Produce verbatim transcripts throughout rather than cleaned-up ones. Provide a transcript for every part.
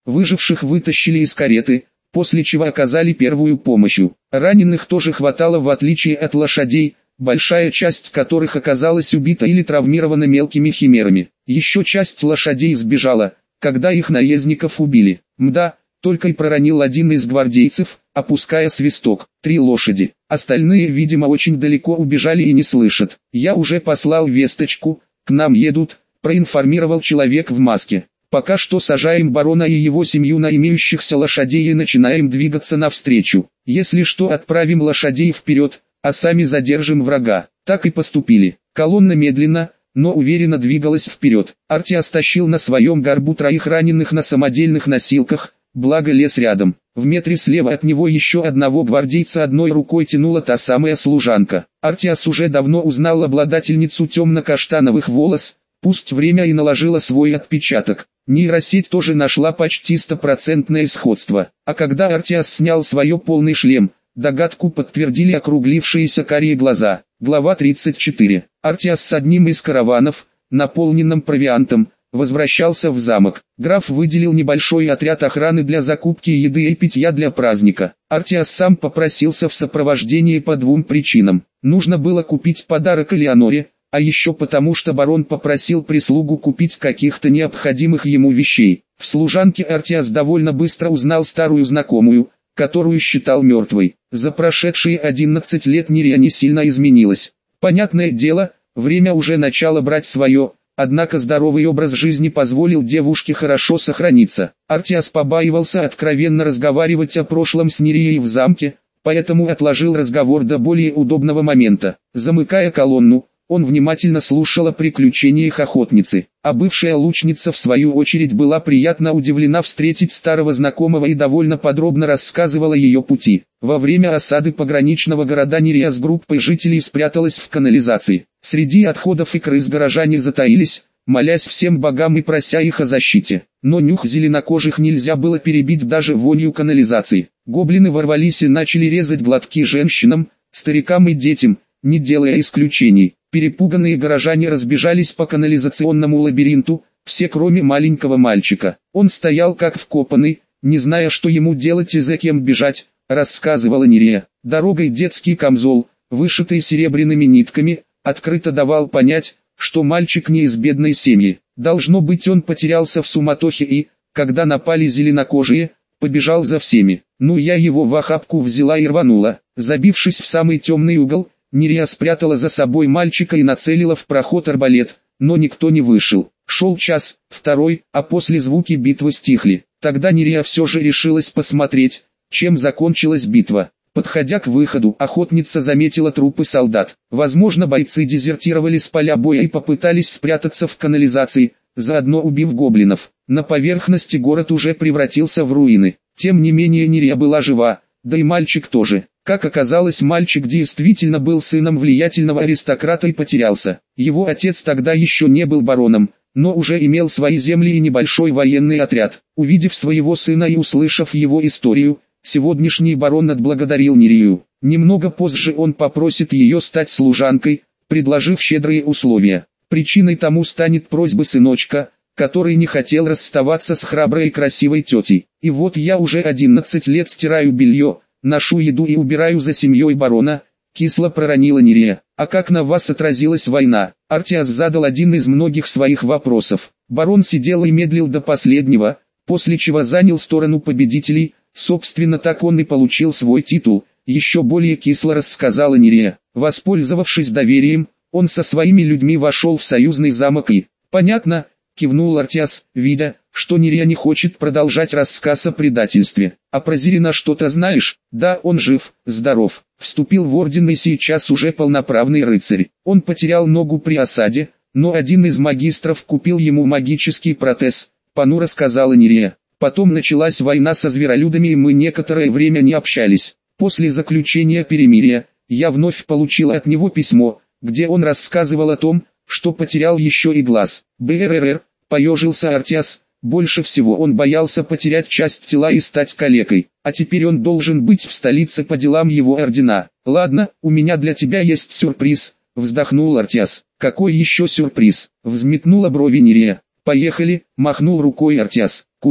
Выживших вытащили из кареты, после чего оказали первую помощь. Раненых тоже хватало, в отличие от лошадей, большая часть которых оказалась убита или травмирована мелкими химерами. Еще часть лошадей сбежала, когда их наездников убили. Мда, только и проронил один из гвардейцев, опуская свисток. Три лошади. Остальные, видимо, очень далеко убежали и не слышат. Я уже послал весточку, к нам едут, проинформировал человек в маске. Пока что сажаем барона и его семью на имеющихся лошадей и начинаем двигаться навстречу. Если что, отправим лошадей вперед, а сами задержим врага. Так и поступили. Колонна медленно, но уверенно двигалась вперед. Артиас тащил на своем горбу троих раненых на самодельных носилках, благо лес рядом. В метре слева от него еще одного гвардейца одной рукой тянула та самая служанка. Артиас уже давно узнал обладательницу темно-каштановых волос, пусть время и наложило свой отпечаток. Нейросеть тоже нашла почти стопроцентное сходство. А когда Артиас снял свое полный шлем, догадку подтвердили округлившиеся карие глаза. Глава тридцать четыре. Артиас с одним из караванов, наполненным провиантом, возвращался в замок. Граф выделил небольшой отряд охраны для закупки еды и питья для праздника. Артиас сам попросился в сопровождении по двум причинам. Нужно было купить подарок Элеоноре, а еще потому, что барон попросил прислугу купить каких-то необходимых ему вещей. В служанке Артиас довольно быстро узнал старую знакомую, которую считал мертвой. За прошедшие одиннадцать лет Нирия не сильно изменилась. Понятное дело, время уже начало брать свое, однако здоровый образ жизни позволил девушке хорошо сохраниться. Артиас побаивался откровенно разговаривать о прошлом с Нирией в замке, поэтому отложил разговор до более удобного момента. Замыкая колонну, он внимательно слушал о приключениях охотницы, а бывшая лучница в свою очередь была приятно удивлена встретить старого знакомого и довольно подробно рассказывала ее пути. Во время осады пограничного города Нирия с группой жителей спряталась в канализации. Среди отходов и крыс горожане затаились, молясь всем богам и прося их о защите. Но нюх зеленокожих нельзя было перебить даже вонью канализации. Гоблины ворвались и начали резать глотки женщинам, старикам и детям, не делая исключений. Перепуганные горожане разбежались по канализационному лабиринту, все кроме маленького мальчика. Он стоял как вкопанный, не зная, что ему делать и за кем бежать, рассказывала Нирия. Дорогой детский камзол, вышитый серебряными нитками, открыто давал понять, что мальчик не из бедной семьи. Должно быть, он потерялся в суматохе и, когда напали зеленокожие, побежал за всеми. Ну, я его в охапку взяла и рванула. Забившись в самый темный угол, Нирия спрятала за собой мальчика и нацелила в проход арбалет, но никто не вышел. Шел час, второй, а после звуки битвы стихли. Тогда Нирия все же решилась посмотреть, чем закончилась битва. Подходя к выходу, охотница заметила трупы солдат. Возможно, бойцы дезертировали с поля боя и попытались спрятаться в канализации, заодно убив гоблинов. На поверхности город уже превратился в руины. Тем не менее Нирия была жива, да и мальчик тоже. Как оказалось, мальчик действительно был сыном влиятельного аристократа и потерялся. Его отец тогда еще не был бароном, но уже имел свои земли и небольшой военный отряд. Увидев своего сына и услышав его историю, сегодняшний барон отблагодарил Нирию. Немного позже он попросит ее стать служанкой, предложив щедрые условия. Причиной тому станет просьба сыночка, который не хотел расставаться с храброй и красивой тетей. И вот я уже одиннадцать лет стираю белье, ношу еду и убираю за семьей барона, кисло проронила Нирия. А как на вас отразилась война? Артиас задал один из многих своих вопросов. Барон сидел и медлил до последнего, после чего занял сторону победителей, собственно так он и получил свой титул, еще более кисло рассказала Нирия. Воспользовавшись доверием, он со своими людьми вошел в союзный замок и... Понятно, кивнул Артиас, видя, что Нирия не хочет продолжать рассказ о предательстве. А про Зерина что-то знаешь? Да, он жив, здоров. Вступил в орден и сейчас уже полноправный рыцарь. Он потерял ногу при осаде, но один из магистров купил ему магический протез, понуро сказала Нирия. Потом началась война со зверолюдами и мы некоторое время не общались. После заключения перемирия, я вновь получил от него письмо, где он рассказывал о том, что потерял еще и глаз. БРР, поежился Артиас. Больше всего он боялся потерять часть тела и стать калекой, а теперь он должен быть в столице по делам его ордена. Ладно, у меня для тебя есть сюрприз, вздохнул Артиас. Какой еще сюрприз? Взметнула брови Нирия. Поехали, махнул рукой Артиас. Куда?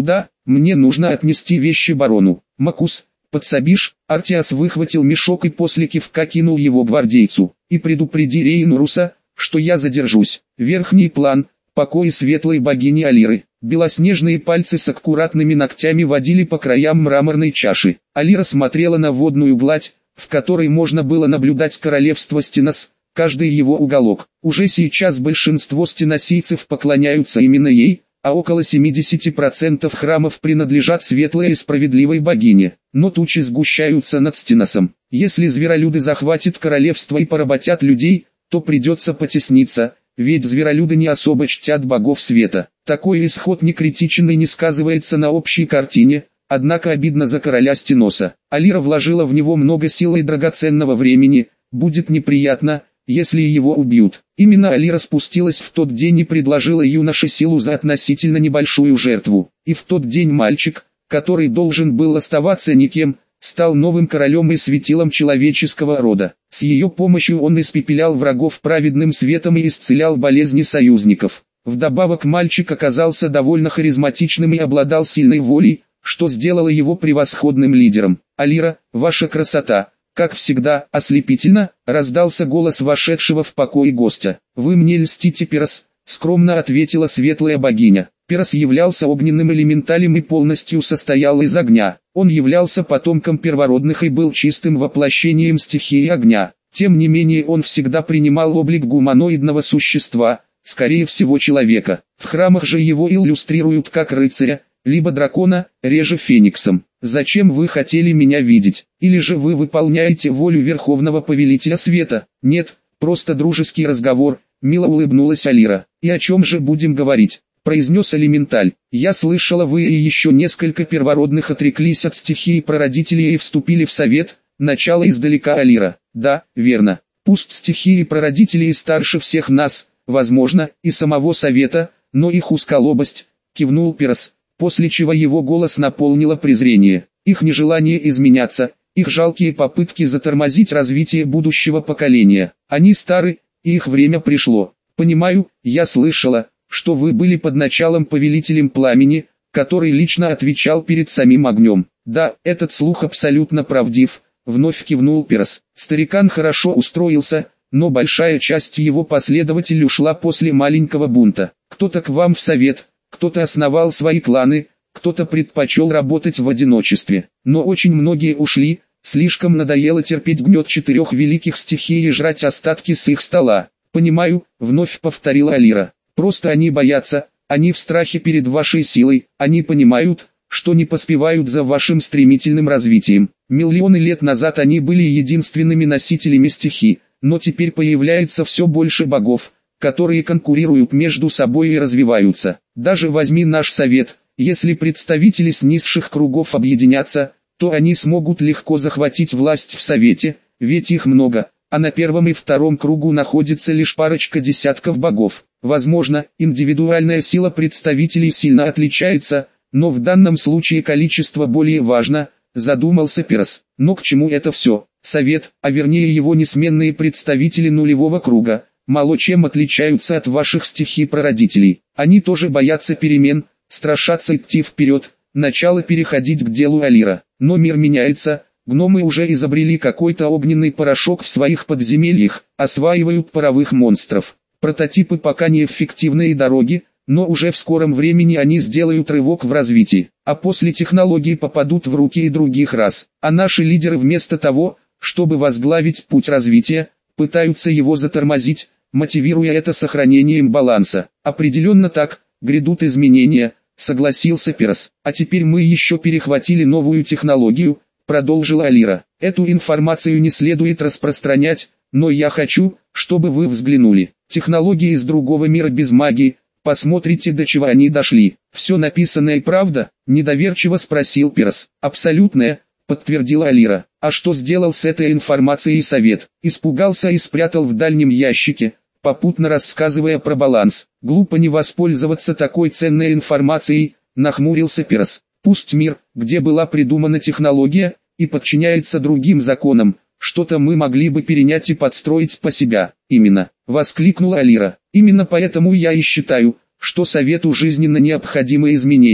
мне нужно отнести вещи барону. Макус, подсобишь?» Артиас выхватил мешок и после кивка кинул его гвардейцу. «И предупреди Рейнуруса, что я задержусь». Верхний план. Покои светлой богини Алиры. Белоснежные пальцы с аккуратными ногтями водили по краям мраморной чаши. Алира смотрела на водную гладь, в которой можно было наблюдать королевство Стенос, каждый его уголок. Уже сейчас большинство стеносийцев поклоняются именно ей, а около семидесяти процентов храмов принадлежат светлой и справедливой богине. Но тучи сгущаются над Стеносом. Если зверолюды захватят королевство и поработят людей, то придется потесниться, ведь зверолюды не особо чтят богов света. Такой исход не критичен и не сказывается на общей картине, однако обидно за короля Стеноса. Алира вложила в него много сил и драгоценного времени, будет неприятно, если его убьют. Именно Алира спустилась в тот день и предложила юноше силу за относительно небольшую жертву. И в тот день мальчик, который должен был оставаться никем, стал новым королем и светилом человеческого рода. С ее помощью он испепелял врагов праведным светом и исцелял болезни союзников. Вдобавок мальчик оказался довольно харизматичным и обладал сильной волей, что сделало его превосходным лидером. «Алира, ваша красота, как всегда, ослепительно», — раздался голос вошедшего в покой гостя. «Вы мне льстите, Пирос», — скромно ответила светлая богиня. Пирос являлся огненным элементалем и полностью состоял из огня. Он являлся потомком первородных и был чистым воплощением стихии огня. Тем не менее он всегда принимал облик гуманоидного существа, скорее всего человека. В храмах же его иллюстрируют как рыцаря, либо дракона, реже фениксом. «Зачем вы хотели меня видеть? Или же вы выполняете волю Верховного Повелителя Света?» «Нет, просто дружеский разговор», — мило улыбнулась Алира. «И о чем же будем говорить?» — произнес элементаль. «Я слышала, вы и еще несколько первородных отреклись от стихии прародителей и вступили в совет», — начало издалека Алира. «Да, верно. Пусть стихии прародителей старше всех нас, возможно, и самого совета, но их узколобость», — кивнул Пирос, после чего его голос наполнило презрение. «Их нежелание изменяться, их жалкие попытки затормозить развитие будущего поколения. Они стары, и их время пришло. Понимаю, я слышала, что вы были под началом повелителем пламени, который лично отвечал перед самим огнем». «Да, этот слух абсолютно правдив», — вновь кивнул Пирос. Старикан хорошо устроился, но большая часть его последователей ушла после маленького бунта. Кто-то к вам в совет, кто-то основал свои кланы, кто-то предпочел работать в одиночестве. Но очень многие ушли, слишком надоело терпеть гнет четырех великих стихий и жрать остатки с их стола. «Понимаю», — вновь повторила Алира. «Просто они боятся, они в страхе перед вашей силой, они понимают, что не поспевают за вашим стремительным развитием. Миллионы лет назад они были единственными носителями стихий, но теперь появляется все больше богов, которые конкурируют между собой и развиваются. Даже возьми наш совет, если представители с низших кругов объединятся, то они смогут легко захватить власть в совете, ведь их много, а на первом и втором кругу находится лишь парочка десятков богов. Возможно, индивидуальная сила представителей сильно отличается, но в данном случае количество более важно», — задумался Пирос. «Но к чему это все? Совет, а вернее его несменные представители нулевого круга, мало чем отличаются от ваших стихий-прародителей. Они тоже боятся перемен, страшатся идти вперед, начало переходить к делу Алира. Но мир меняется, гномы уже изобрели какой-то огненный порошок в своих подземельях, осваивают паровых монстров. Прототипы пока неэффективные дороги, но уже в скором времени они сделают рывок в развитии, а после технологии попадут в руки и других рас. А наши лидеры вместо того, чтобы возглавить путь развития, пытаются его затормозить, мотивируя это сохранением баланса. «Определенно так, грядут изменения», — согласился Пирос. «А теперь мы еще перехватили новую технологию», — продолжила Алира. «Эту информацию не следует распространять, но я хочу, чтобы вы взглянули. Технологии из другого мира без магии, посмотрите, до чего они дошли». «Все написанное правда?» — недоверчиво спросил Пирос. «Абсолютная», — подтвердила Алира. «А что сделал с этой информацией совет?» «Испугался и спрятал в дальнем ящике», попутно рассказывая про баланс. «Глупо не воспользоваться такой ценной информацией», — нахмурился Пирос. «Пусть мир, где была придумана технология, и подчиняется другим законам, что-то мы могли бы перенять и подстроить по себя». «Именно», — воскликнула Алира. «Именно поэтому я и считаю, что совету жизненно необходимы изменения.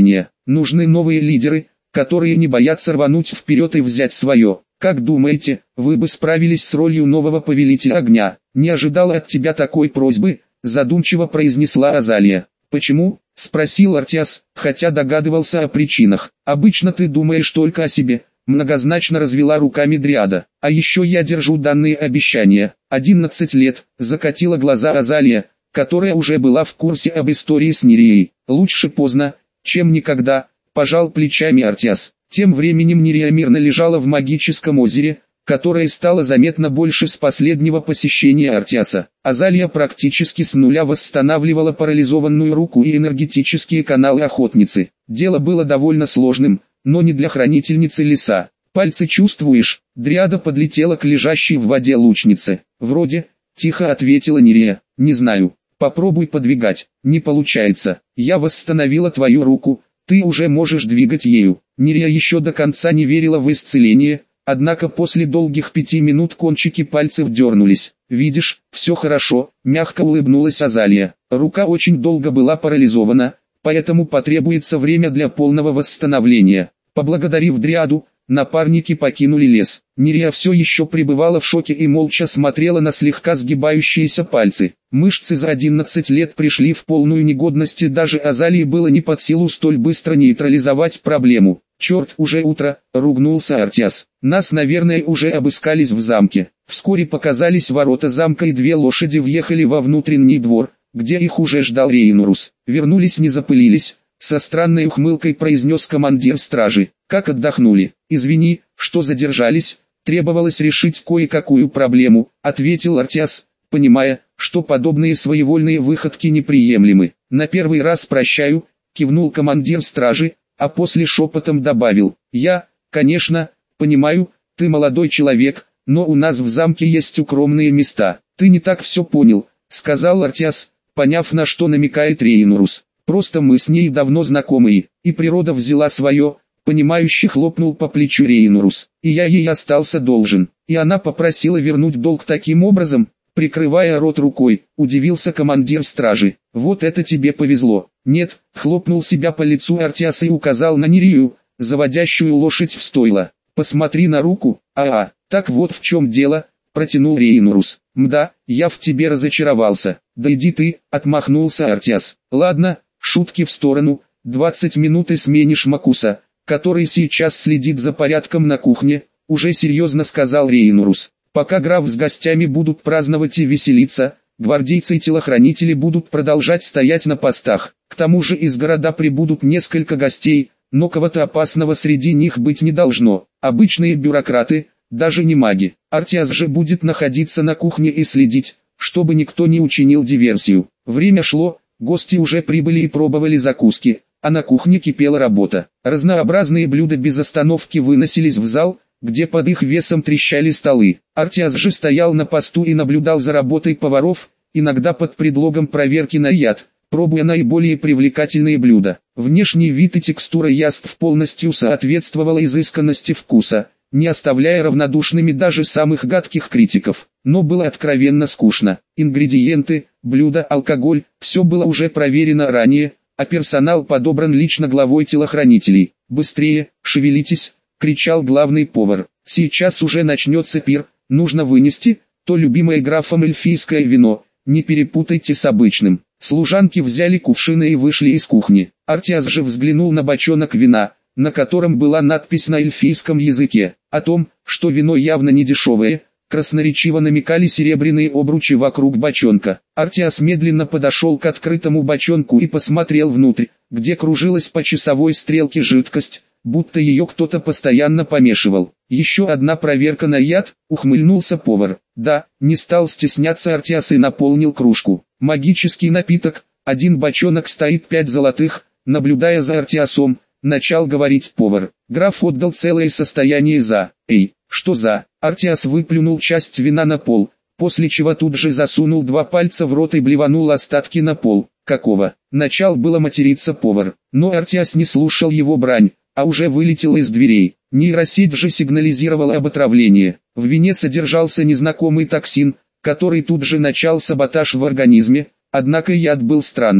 Нужны новые лидеры, которые не боятся рвануть вперед и взять свое. Как думаете, вы бы справились с ролью нового повелителя огня? Не ожидала от тебя такой просьбы, задумчиво произнесла Азалия. Почему? Спросил Артиас, хотя догадывался о причинах. Обычно ты думаешь только о себе. Многозначно развела руками Дриада. А еще я держу данные обещания. Одиннадцать лет, закатила глаза Азалия, которая уже была в курсе об истории с Нерией. Лучше поздно, чем никогда, пожал плечами Артиас. Тем временем Нерия мирно лежала в магическом озере, которое стало заметно больше с последнего посещения Артиаса. Азалия практически с нуля восстанавливала парализованную руку и энергетические каналы охотницы. Дело было довольно сложным, но не для хранительницы леса. «Пальцы чувствуешь?» Дриада подлетела к лежащей в воде лучнице. «Вроде», — тихо ответила Нерия. «Не знаю. Попробуй подвигать». «Не получается. Я восстановила твою руку, ты уже можешь двигать ею». Нерия еще до конца не верила в исцеление, однако после долгих пяти минут кончики пальцев дернулись. «Видишь, все хорошо», — мягко улыбнулась Азалия. «Рука очень долго была парализована, поэтому потребуется время для полного восстановления». Поблагодарив Дриаду, напарники покинули лес. Нерия все еще пребывала в шоке и молча смотрела на слегка сгибающиеся пальцы. Мышцы за одиннадцать лет пришли в полную негодность, и даже Азалии было не под силу столь быстро нейтрализовать проблему. «Черт, уже утро», — ругнулся Артиас. «Нас, наверное, уже обыскались в замке». Вскоре показались ворота замка, и две лошади въехали во внутренний двор, где их уже ждал Рейнурус. «Вернулись, не запылились», — со странной ухмылкой произнес командир стражи. «Как отдохнули?» «Извини, что задержались, требовалось решить кое-какую проблему», — ответил Артиас, понимая, что подобные своевольные выходки неприемлемы. «На первый раз прощаю», — кивнул командир стражи, а после шепотом добавил: «Я, конечно, понимаю, ты молодой человек, но у нас в замке есть укромные места». «Ты не так все понял», — сказал Артиас, поняв, на что намекает Рейнурус. «Просто мы с ней давно знакомые, и природа взяла свое», — понимающе хлопнул по плечу Рейнурус. «И я ей остался должен, и она попросила вернуть долг таким образом». Прикрывая рот рукой, удивился командир стражи. «Вот это тебе повезло». «Нет», — хлопнул себя по лицу Артиас и указал на Нерию, заводящую лошадь в стойло. «Посмотри на руку». «А-а, так вот в чем дело», — протянул Рейнурус. «Мда, я в тебе разочаровался». «Да иди ты», — отмахнулся Артиас. «Ладно, шутки в сторону, двадцать минут и сменишь Макуса, который сейчас следит за порядком на кухне», — уже серьезно сказал Рейнурус. «Пока граф с гостями будут праздновать и веселиться, гвардейцы и телохранители будут продолжать стоять на постах. К тому же из города прибудут несколько гостей, но кого-то опасного среди них быть не должно. Обычные бюрократы, даже не маги. Артиас же будет находиться на кухне и следить, чтобы никто не учинил диверсию». Время шло, гости уже прибыли и пробовали закуски, а на кухне кипела работа. Разнообразные блюда без остановки выносились в зал, где под их весом трещали столы. Артиас же стоял на посту и наблюдал за работой поваров, иногда под предлогом проверки на яд, пробуя наиболее привлекательные блюда. Внешний вид и текстура яств полностью соответствовала изысканности вкуса, не оставляя равнодушными даже самых гадких критиков. Но было откровенно скучно. Ингредиенты, блюда, алкоголь – все было уже проверено ранее, а персонал подобран лично главой телохранителей. «Быстрее, шевелитесь!» — кричал главный повар. «Сейчас уже начнется пир, нужно вынести, то любимое графом эльфийское вино, не перепутайте с обычным». Служанки взяли кувшины и вышли из кухни. Артиас же взглянул на бочонок вина, на котором была надпись на эльфийском языке. О том, что вино явно не дешевое, красноречиво намекали серебряные обручи вокруг бочонка. Артиас медленно подошел к открытому бочонку и посмотрел внутрь, где кружилась по часовой стрелке жидкость, будто ее кто-то постоянно помешивал. «Еще одна проверка на яд», — ухмыльнулся повар. «Да», — не стал стесняться Артиас и наполнил кружку. «Магический напиток, один бочонок стоит пять золотых», — наблюдая за Артиасом, начал говорить повар. Граф отдал целое состояние за... «Эй, что за...» Артиас выплюнул часть вина на пол, после чего тут же засунул два пальца в рот и блеванул остатки на пол. «Какого?» Начал было материться повар, но Артиас не слушал его брань, а уже вылетел из дверей. Нейросеть же сигнализировала об отравлении. В вине содержался незнакомый токсин, который тут же начал саботаж в организме, однако яд был странным.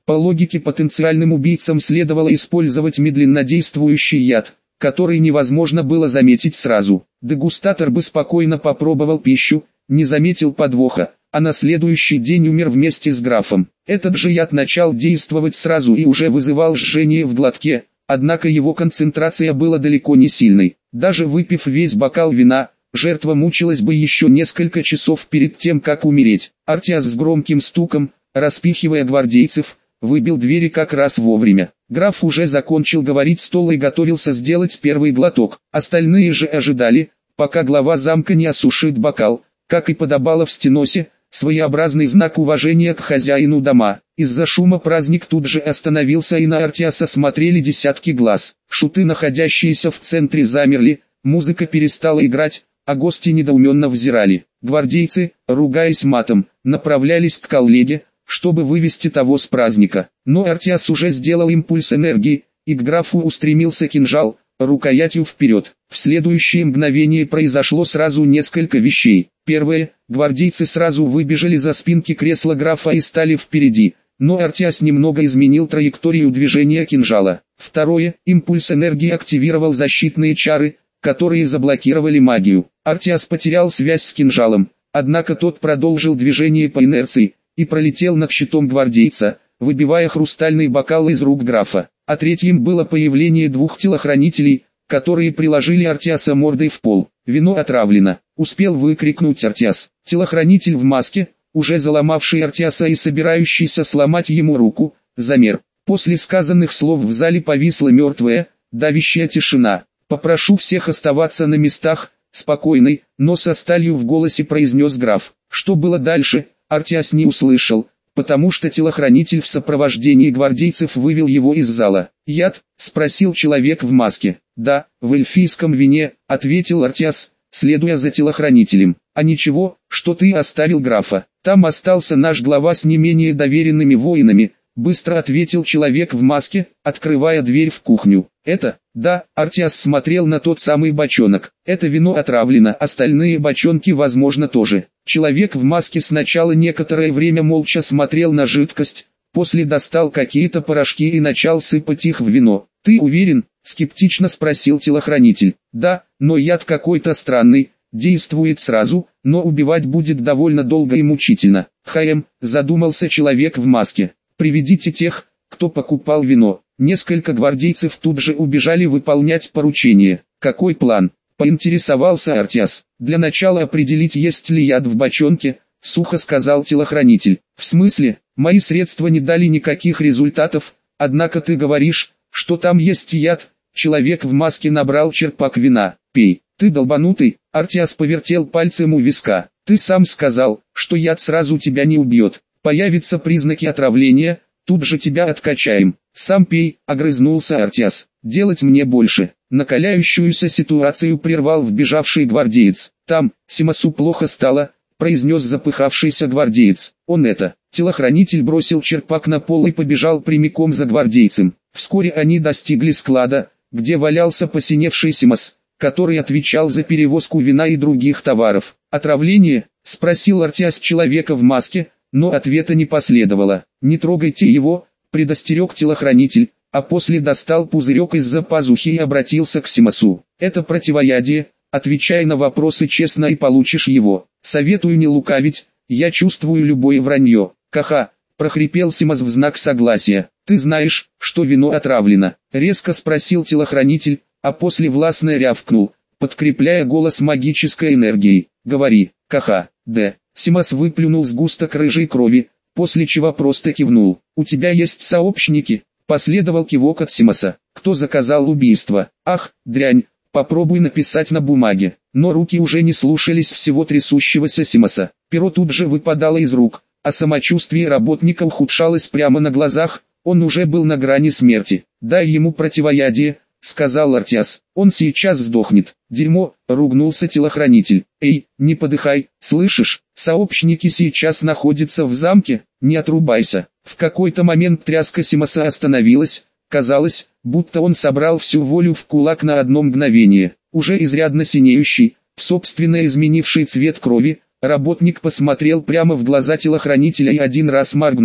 По логике потенциальным убийцам следовало использовать медленно действующий яд, который невозможно было заметить сразу. Дегустатор бы спокойно попробовал пищу, не заметил подвоха, а на следующий день умер вместе с графом. Этот же яд начал действовать сразу и уже вызывал жжение в глотке, однако его концентрация была далеко не сильной. Даже выпив весь бокал вина, жертва мучилась бы еще несколько часов перед тем, как умереть. Артиас с громким стуком, распихивая гвардейцев, выбил двери как раз вовремя. Граф уже закончил говорить стол и готовился сделать первый глоток. Остальные же ожидали, пока глава замка не осушит бокал, как и подобало в стеносе, своеобразный знак уважения к хозяину дома. Из-за шума праздник тут же остановился, и на Артиаса смотрели десятки глаз. Шуты, находящиеся в центре, замерли, музыка перестала играть, а гости недоуменно взирали. Гвардейцы, ругаясь матом, направлялись к коллеге, чтобы вывести того с праздника. Но Артиас уже сделал импульс энергии, и к графу устремился кинжал, рукоятью вперед. В следующее мгновение произошло сразу несколько вещей. Первое, гвардейцы сразу выбежали за спинки кресла графа и стали впереди, но Артиас немного изменил траекторию движения кинжала. Второе, импульс энергии активировал защитные чары, которые заблокировали магию. Артиас потерял связь с кинжалом, однако тот продолжил движение по инерции и пролетел над щитом гвардейца, выбивая хрустальный бокал из рук графа. А третьим было появление двух телохранителей, которые приложили Артиаса мордой в пол. «Вино отравлено!» — успел выкрикнуть Артиас. Телохранитель в маске, уже заломавший Артиаса и собирающийся сломать ему руку, замер. После сказанных слов в зале повисла мертвая, давящая тишина. «Попрошу всех оставаться на местах», — спокойный, но со сталью в голосе произнес граф. Что было дальше, Артиас не услышал, потому что телохранитель в сопровождении гвардейцев вывел его из зала. «Яд?» — спросил человек в маске. «Да, в эльфийском вине», — ответил Артиас, следуя за телохранителем. «А ничего, что ты оставил графа. Там остался наш глава с не менее доверенными воинами», — быстро ответил человек в маске, открывая дверь в кухню. «Это?» «Да», — Артиас смотрел на тот самый бочонок. «Это вино отравлено, остальные бочонки возможно тоже». Человек в маске сначала некоторое время молча смотрел на жидкость, после достал какие-то порошки и начал сыпать их в вино. «Ты уверен?» — скептично спросил телохранитель. «Да, но яд какой-то странный, действует сразу, но убивать будет довольно долго и мучительно». «Хм», — задумался человек в маске. «Приведите тех, кто покупал вино». Несколько гвардейцев тут же убежали выполнять поручение. «Какой план?» — поинтересовался Артиас. «Для начала определить, есть ли яд в бочонке», — сухо сказал телохранитель. «В смысле? Мои средства не дали никаких результатов, однако ты говоришь, что там есть яд». Человек в маске набрал черпак вина. «Пей». «Ты долбанутый?» — Артиас повертел пальцем у виска. «Ты сам сказал, что яд сразу тебя не убьет. Появятся признаки отравления, тут же тебя откачаем». «Сам пей», — огрызнулся Артиас. «Делать мне больше». Накаляющуюся ситуацию прервал вбежавший гвардеец. «Там, Симасу плохо стало», — произнес запыхавшийся гвардеец. «Он это». Телохранитель бросил черпак на пол и побежал прямиком за гвардейцем. Вскоре они достигли склада, где валялся посиневший Симас, который отвечал за перевозку вина и других товаров. «Отравление?» — спросил Артиас человека в маске, но ответа не последовало. «Не трогайте его», — предостерег телохранитель, а после достал пузырек из-за пазухи и обратился к Симасу. «Это противоядие, отвечай на вопросы честно и получишь его. Советую не лукавить, я чувствую любое вранье». «Ха-ха», — прохрипел Симас в знак согласия. «Ты знаешь, что вино отравлено?» — резко спросил телохранитель, а после властно рявкнул, подкрепляя голос магической энергией. «Говори». «Ха-ха, да». Симас выплюнул сгусток рыжей крови, после чего просто кивнул. «У тебя есть сообщники?» Последовал кивок от Симаса. «Кто заказал убийство?» «Ах, дрянь, попробуй написать на бумаге». Но руки уже не слушались всего трясущегося Симаса. Перо тут же выпадало из рук, а самочувствие работника ухудшалось прямо на глазах, он уже был на грани смерти. «Дай ему противоядие», — сказал Артиас. «Он сейчас сдохнет». «Дерьмо», — ругнулся телохранитель. «Эй, не подыхай, слышишь? Сообщники сейчас находятся в замке, не отрубайся». В какой-то момент тряска Симаса остановилась, казалось, будто он собрал всю волю в кулак на одно мгновение. Уже изрядно синеющий, собственно изменивший цвет крови, работник посмотрел прямо в глаза телохранителя и один раз моргнул.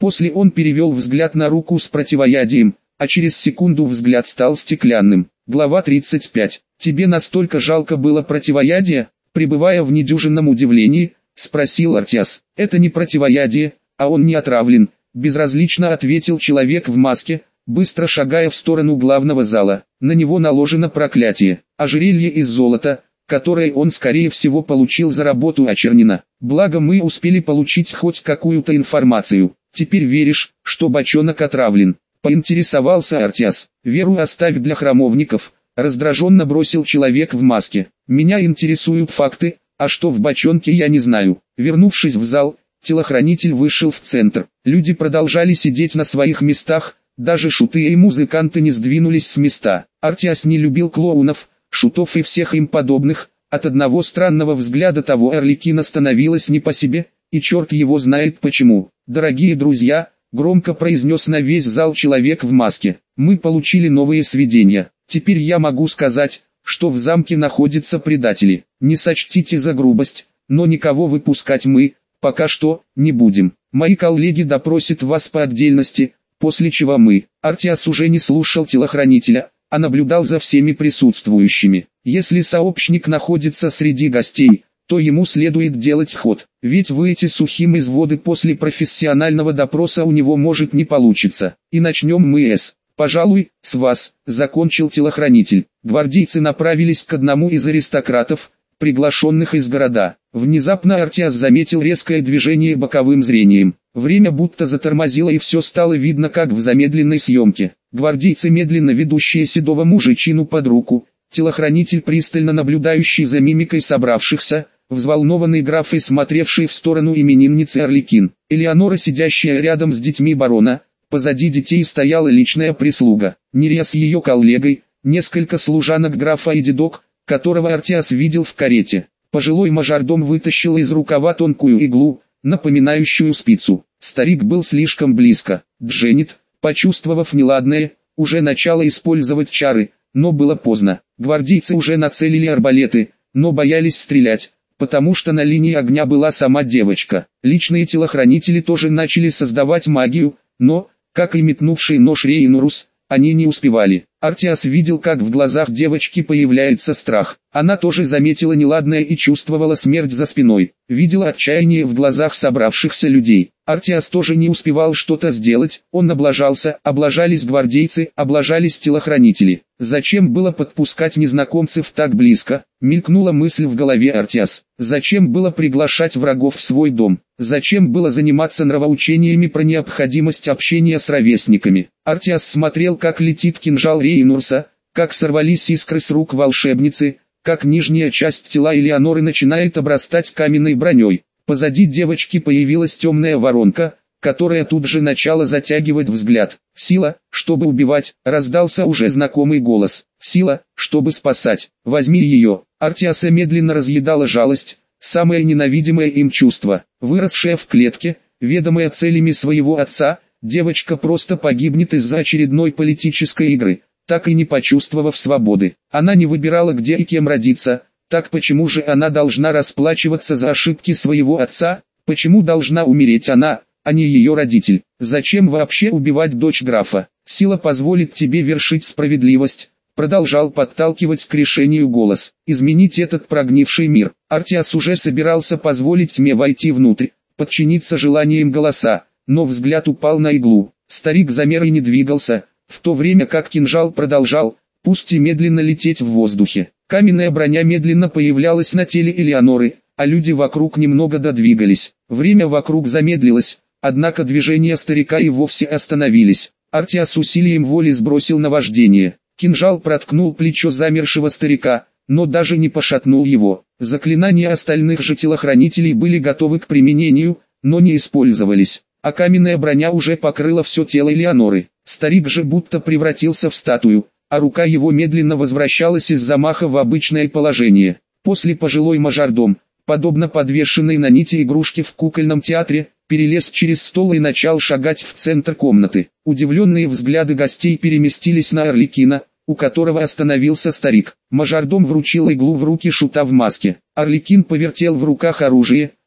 После он перевел взгляд на руку с противоядием, а через секунду взгляд стал стеклянным. Глава тридцать пять. «Тебе настолько жалко было противоядие?» Пребывая в недюжинном удивлении, спросил Артиас. «Это не противоядие, а он не отравлен», безразлично ответил человек в маске, быстро шагая в сторону главного зала. На него наложено проклятие. Ожерелье из золота, которое он скорее всего получил за работу очернено. Благо мы успели получить хоть какую-то информацию. Теперь веришь, что бочонок отравлен? Поинтересовался Артиас. Веру оставь для храмовников, раздраженно бросил человек в маске. Меня интересуют факты, а что в бочонке я не знаю. Вернувшись в зал, телохранитель вышел в центр. Люди продолжали сидеть на своих местах, даже шуты и музыканты не сдвинулись с места. Артиас не любил клоунов, шутов и всех им подобных. От одного странного взгляда того Арлекина становилось не по себе, и черт его знает почему. «Дорогие друзья», — громко произнес на весь зал человек в маске, — «мы получили новые сведения. Теперь я могу сказать, что в замке находятся предатели. Не сочтите за грубость, но никого выпускать мы, пока что, не будем. Мои коллеги допросят вас по отдельности, после чего мы». Артиас уже не слушал телохранителя, а наблюдал за всеми присутствующими. Если сообщник находится среди гостей, то ему следует делать ход, ведь выйти сухим из воды после профессионального допроса у него может не получиться. И начнем мы с, пожалуй, с вас, закончил телохранитель. Гвардейцы направились к одному из аристократов, приглашенных из города. Внезапно Артиас заметил резкое движение боковым зрением. Время будто затормозило и все стало видно как в замедленной съемке. Гвардейцы, медленно ведущие седого мужичину под руку, телохранитель, пристально наблюдающий за мимикой собравшихся, взволнованный граф и смотревший в сторону именинницы Арлекин, Элеонора, сидящая рядом с детьми барона, позади детей стояла личная прислуга, Нерия с ее коллегой, несколько служанок графа и дедок, которого Артиас видел в карете. Пожилой мажордом вытащил из рукава тонкую иглу, напоминающую спицу. Старик был слишком близко. Дженнет, почувствовав неладное, уже начала использовать чары, но было поздно. Гвардейцы уже нацелили арбалеты, но боялись стрелять, потому что на линии огня была сама девочка. Личные телохранители тоже начали создавать магию, но, как и метнувший нож Рейнурус, они не успевали. Артиас видел, как в глазах девочки появляется страх. Она тоже заметила неладное и чувствовала смерть за спиной. Видела отчаяние в глазах собравшихся людей. Артиас тоже не успевал что-то сделать, он облажался, облажались гвардейцы, облажались телохранители. Зачем было подпускать незнакомцев так близко? Мелькнула мысль в голове Артиас. Зачем было приглашать врагов в свой дом? Зачем было заниматься нравоучениями про необходимость общения с ровесниками? Артиас смотрел, как летит кинжал Рейнурса, как сорвались искры с рук волшебницы, как нижняя часть тела Элеоноры начинает обрастать каменной броней. Позади девочки появилась темная воронка, которая тут же начала затягивать взгляд. «Сила, чтобы убивать», раздался уже знакомый голос. «Сила, чтобы спасать. Возьми ее». Артиаса медленно разъедала жалость, самое ненавидимое им чувство. Выросшая в клетке, ведомая целями своего отца, девочка просто погибнет из-за очередной политической игры, так и не почувствовав свободы. Она не выбирала, где и кем родиться. Так почему же она должна расплачиваться за ошибки своего отца? Почему должна умереть она, а не ее родитель? Зачем вообще убивать дочь графа? Сила позволит тебе вершить справедливость, продолжал подталкивать к решению голос. Изменить этот прогнивший мир. Артиас уже собирался позволить тьме войти внутрь, подчиниться желаниям голоса, но взгляд упал на иглу. Старик замер и не двигался, в то время как кинжал продолжал, пусть и медленно, лететь в воздухе. Каменная броня медленно появлялась на теле Элеоноры, а люди вокруг немного додвигались. Время вокруг замедлилось, однако движения старика и вовсе остановились. Артиас усилием воли сбросил наваждение. Кинжал проткнул плечо замершего старика, но даже не пошатнул его. Заклинания остальных же телохранителей были готовы к применению, но не использовались. А каменная броня уже покрыла все тело Элеоноры. Старик же будто превратился в статую, а рука его медленно возвращалась из замаха в обычное положение. После пожилой мажордом, подобно подвешенной на нити игрушке в кукольном театре, перелез через стол и начал шагать в центр комнаты. Удивленные взгляды гостей переместились на Арлекина, у которого остановился старик. Мажордом вручил иглу в руки шута в маске. Арлекин повертел в руках оружие,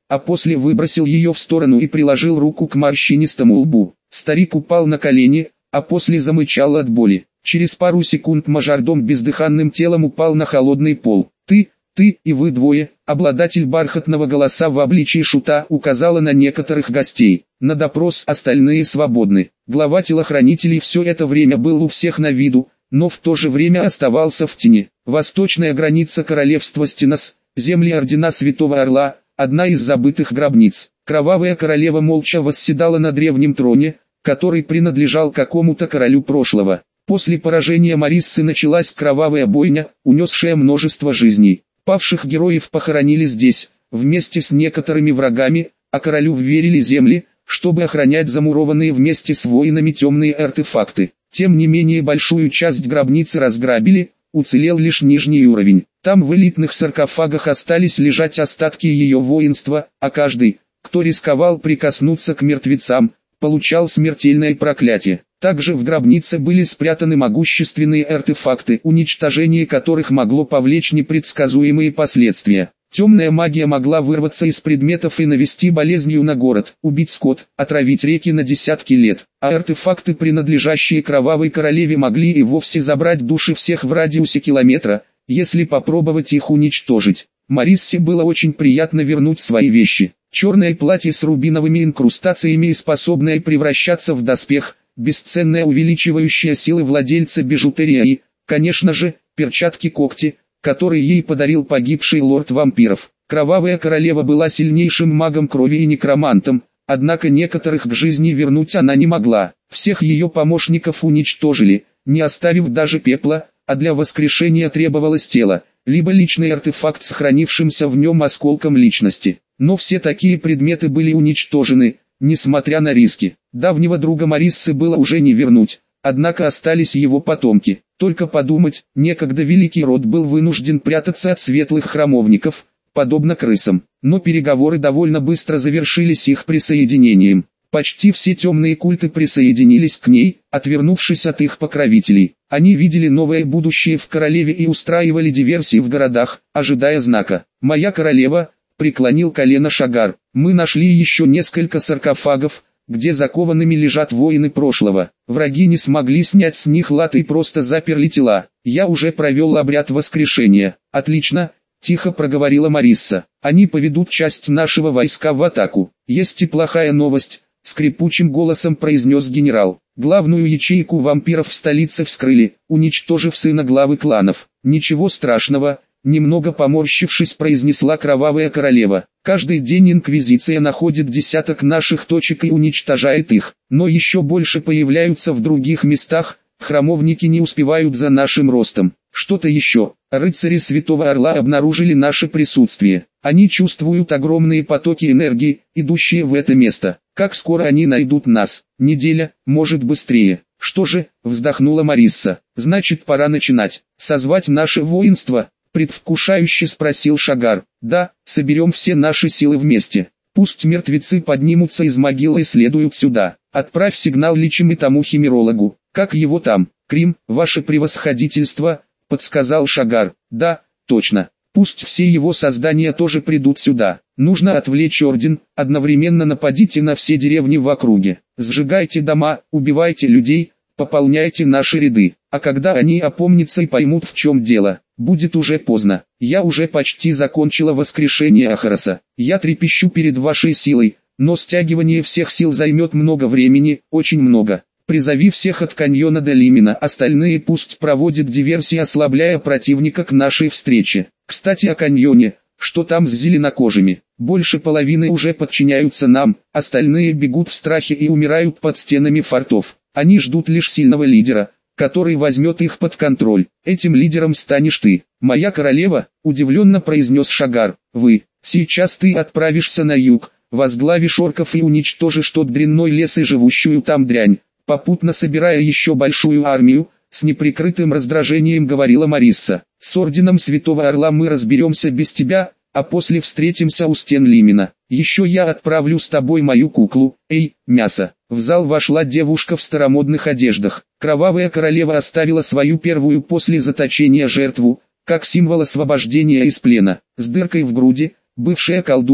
а после выбросил ее в сторону и приложил руку к морщинистому лбу. Старик упал на колени, а после замычал от боли. Через пару секунд мажордом бездыханным телом упал на холодный пол. «Ты, ты и вы двое», обладатель бархатного голоса в обличии шута указала на некоторых гостей. На допрос остальные свободны. Глава телохранителей все это время был у всех на виду, но в то же время оставался в тени. Восточная граница королевства Стенос, земли ордена Святого Орла, одна из забытых гробниц. Кровавая королева молча восседала на древнем троне, который принадлежал какому-то королю прошлого. После поражения Мариссы началась кровавая бойня, унесшая множество жизней. Павших героев похоронили здесь, вместе с некоторыми врагами, а королю вверили земли, чтобы охранять замурованные вместе с воинами темные артефакты. Тем не менее большую часть гробницы разграбили, уцелел лишь нижний уровень. Там в элитных саркофагах остались лежать остатки ее воинства, а каждый, кто рисковал прикоснуться к мертвецам, получал смертельное проклятие. Также в гробнице были спрятаны могущественные артефакты, уничтожение которых могло повлечь непредсказуемые последствия. Темная магия могла вырваться из предметов и навести болезнью на город, убить скот, отравить реки на десятки лет. А артефакты, принадлежащие кровавой королеве, могли и вовсе забрать души всех в радиусе километра, если попробовать их уничтожить. Мариссе было очень приятно вернуть свои вещи. Черное платье с рубиновыми инкрустациями и способное превращаться в доспех, бесценная увеличивающая силы владельца бижутерия и, конечно же, перчатки-когти, которые ей подарил погибший лорд вампиров. Кровавая королева была сильнейшим магом крови и некромантом, однако некоторых к жизни вернуть она не могла. Всех ее помощников уничтожили, не оставив даже пепла, а для воскрешения требовалось тело, либо личный артефакт с сохранившимся в нем осколком личности. Но все такие предметы были уничтожены, несмотря на риски. Давнего друга Мариссы было уже не вернуть, однако остались его потомки. Только подумать, некогда великий род был вынужден прятаться от светлых храмовников, подобно крысам. Но переговоры довольно быстро завершились их присоединением. Почти все темные культы присоединились к ней, отвернувшись от их покровителей. Они видели новое будущее в королеве и устраивали диверсии в городах, ожидая знака. «Моя королева», — преклонил колено Шагар, — «мы нашли еще несколько саркофагов, где закованными лежат воины прошлого. Враги не смогли снять с них латы и просто заперли тела. Я уже провел обряд воскрешения». «Отлично», — тихо проговорила Марисса. «Они поведут часть нашего войска в атаку». «Есть и плохая новость», — скрипучим голосом произнес генерал. «Главную ячейку вампиров в столице вскрыли, уничтожив сына главы кланов». «Ничего страшного», — немного поморщившись произнесла кровавая королева. «Каждый день Инквизиция находит десяток наших точек и уничтожает их, но еще больше появляются в других местах, храмовники не успевают за нашим ростом. Что-то еще, рыцари Святого Орла обнаружили наше присутствие. Они чувствуют огромные потоки энергии, идущие в это место. Как скоро они найдут нас? Неделя, может быстрее». «Что же», — вздохнула Марисса, — «значит пора начинать. Созвать наше воинство?» — предвкушающе спросил Шагар. «Да, соберем все наши силы вместе. Пусть мертвецы поднимутся из могилы и следуют сюда. Отправь сигнал личим и тому химерологу. Как его там? Крим, ваше превосходительство», — подсказал Шагар. «Да, точно. Пусть все его создания тоже придут сюда. Нужно отвлечь орден, одновременно нападите на все деревни в округе. Сжигайте дома, убивайте людей, пополняйте наши ряды. А когда они опомнятся и поймут, в чем дело, будет уже поздно. Я уже почти закончила воскрешение Ахароса. Я трепещу перед вашей силой, но стягивание всех сил займет много времени, очень много. Призови всех от каньона до Лимена, остальные пусть проводят диверсии, ослабляя противника к нашей встрече. Кстати, о каньоне, что там с зеленокожими? Больше половины уже подчиняются нам, остальные бегут в страхе и умирают под стенами фортов. Они ждут лишь сильного лидера, который возьмет их под контроль. Этим лидером станешь ты, моя королева», — удивленно произнес Шагар. «Вы, сейчас ты отправишься на юг, возглавишь орков и уничтожишь тот дрянной лес и живущую там дрянь, попутно собирая еще большую армию», — с неприкрытым раздражением говорила Марисса. «С орденом Святого Орла мы разберемся без тебя, а после встретимся у стен Лимена. Еще я отправлю с тобой мою куклу. Эй, мясо!» В зал вошла девушка в старомодных одеждах. Кровавая королева оставила свою первую после заточения жертву, как символ освобождения из плена. С дыркой в груди, бывшая колдунья,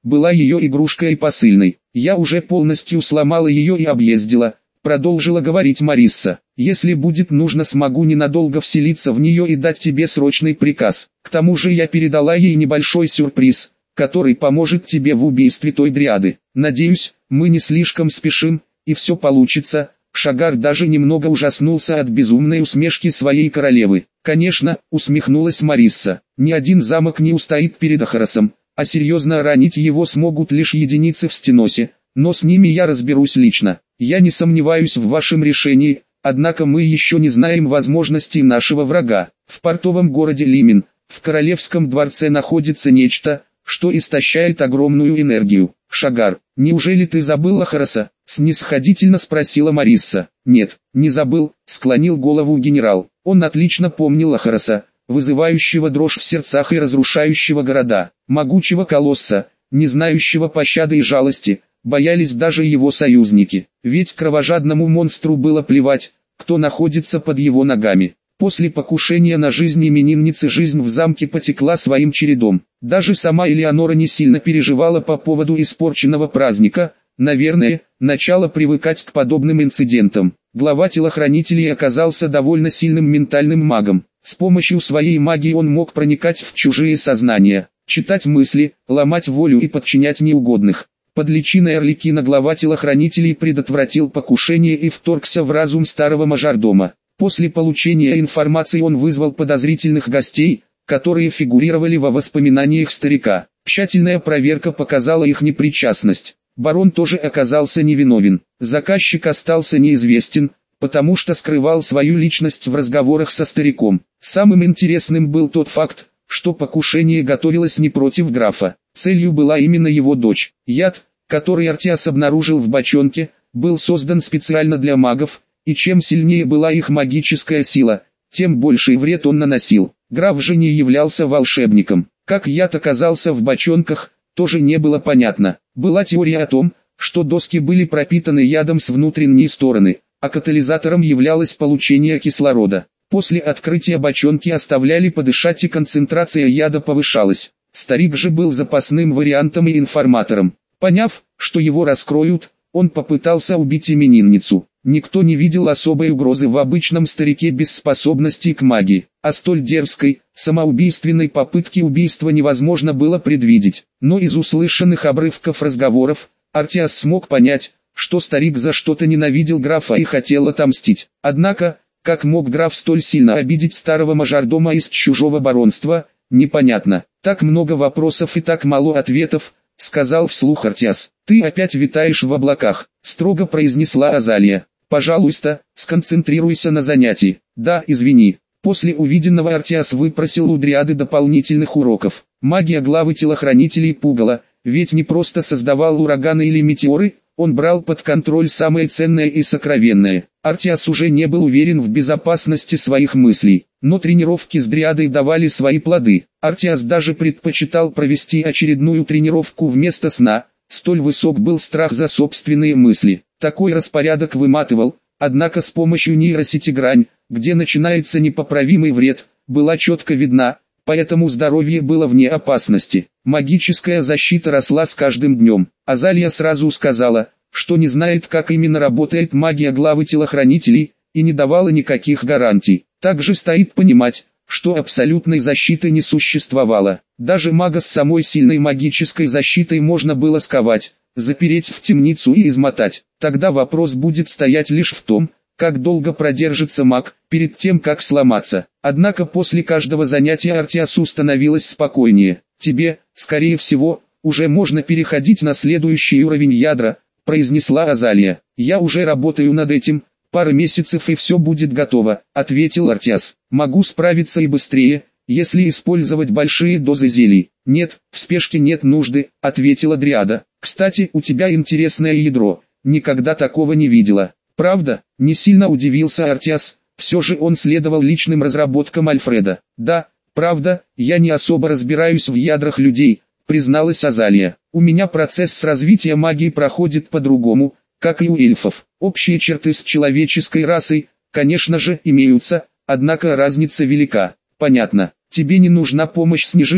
была ее игрушкой и посыльной. Я уже полностью сломала ее и объездила, продолжила говорить Марисса. Если будет нужно, смогу ненадолго вселиться в нее и дать тебе срочный приказ. К тому же я передала ей небольшой сюрприз, который поможет тебе в убийстве той дриады. Надеюсь, мы не слишком спешим, и все получится. Шагар даже немного ужаснулся от безумной усмешки своей королевы. Конечно, усмехнулась Марисса, ни один замок не устоит перед Ахаросом, а серьезно ранить его смогут лишь единицы в Стеносе, но с ними я разберусь лично. Я не сомневаюсь в вашем решении, однако мы еще не знаем возможностей нашего врага. В портовом городе Лимин, в королевском дворце находится нечто, что истощает огромную энергию. Шагар, неужели ты забыл Ахароса? Снисходительно спросила Марисса. Нет, не забыл, склонил голову генерал. Он отлично помнил Ахароса, вызывающего дрожь в сердцах и разрушающего города, могучего колосса, не знающего пощады и жалости, боялись даже его союзники. Ведь кровожадному монстру было плевать, кто находится под его ногами. После покушения на жизнь именинницы жизнь в замке потекла своим чередом. Даже сама Элеонора не сильно переживала по поводу испорченного праздника, наверное, начала привыкать к подобным инцидентам. Глава телохранителей оказался довольно сильным ментальным магом. С помощью своей магии он мог проникать в чужие сознания, читать мысли, ломать волю и подчинять неугодных. Под личиной Орликина глава телохранителей предотвратил покушение и вторгся в разум старого мажордома. После получения информации он вызвал подозрительных гостей, которые фигурировали во воспоминаниях старика. Тщательная проверка показала их непричастность. Барон тоже оказался невиновен. Заказчик остался неизвестен, потому что скрывал свою личность в разговорах со стариком. Самым интересным был тот факт, что покушение готовилось не против графа. Целью была именно его дочь. Яд, который Артиас обнаружил в бочонке, был создан специально для магов, и чем сильнее была их магическая сила, тем больший вред он наносил. Граф же не являлся волшебником. Как яд оказался в бочонках, тоже не было понятно. Была теория о том, что доски были пропитаны ядом с внутренней стороны, а катализатором являлось получение кислорода. После открытия бочонки оставляли подышать и концентрация яда повышалась. Старик же был запасным вариантом и информатором. Поняв, что его раскроют, он попытался убить именинницу. Никто не видел особой угрозы в обычном старике без способностей к магии, а столь дерзкой, самоубийственной попытки убийства невозможно было предвидеть. Но из услышанных обрывков разговоров, Артиас смог понять, что старик за что-то ненавидел графа и хотел отомстить. Однако, как мог граф столь сильно обидеть старого мажордома из чужого баронства, непонятно. Так много вопросов и так мало ответов, сказал вслух Артиас. «Ты опять витаешь в облаках», — строго произнесла Азалия. «Пожалуйста, сконцентрируйся на занятии». «Да, извини». После увиденного Артиас выпросил у дриады дополнительных уроков. Магия главы телохранителей пугала, ведь не просто создавал ураганы или метеоры, он брал под контроль самое ценное и сокровенное. Артиас уже не был уверен в безопасности своих мыслей, но тренировки с дриадой давали свои плоды. Артиас даже предпочитал провести очередную тренировку вместо сна, столь высок был страх за собственные мысли. Такой распорядок выматывал, однако с помощью нейросети грань, где начинается непоправимый вред, была четко видна, поэтому здоровье было вне опасности. Магическая защита росла с каждым днем. Азалия сразу сказала, что не знает, как именно работает магия главы телохранителей, и не давала никаких гарантий. Также стоит понимать, что абсолютной защиты не существовало. Даже мага с самой сильной магической защитой можно было сковать, запереть в темницу и измотать. Тогда вопрос будет стоять лишь в том, как долго продержится маг, перед тем как сломаться. Однако после каждого занятия Артиасу становилось спокойнее. «Тебе, скорее всего, уже можно переходить на следующий уровень ядра», — произнесла Азалия. «Я уже работаю над этим, пара месяцев и все будет готово», — ответил Артиас. «Могу справиться и быстрее, если использовать большие дозы зелий». «Нет, в спешке нет нужды», — ответила дриада. «Кстати, у тебя интересное ядро, никогда такого не видела». «Правда?» — не сильно удивился Артиас, все же он следовал личным разработкам Альфреда. «Да, правда, я не особо разбираюсь в ядрах людей», — призналась Азалия. «У меня процесс развития магии проходит по-другому, как и у эльфов. Общие черты с человеческой расой, конечно же, имеются, однако разница велика». «Понятно. Тебе не нужна помощь с нежитью?»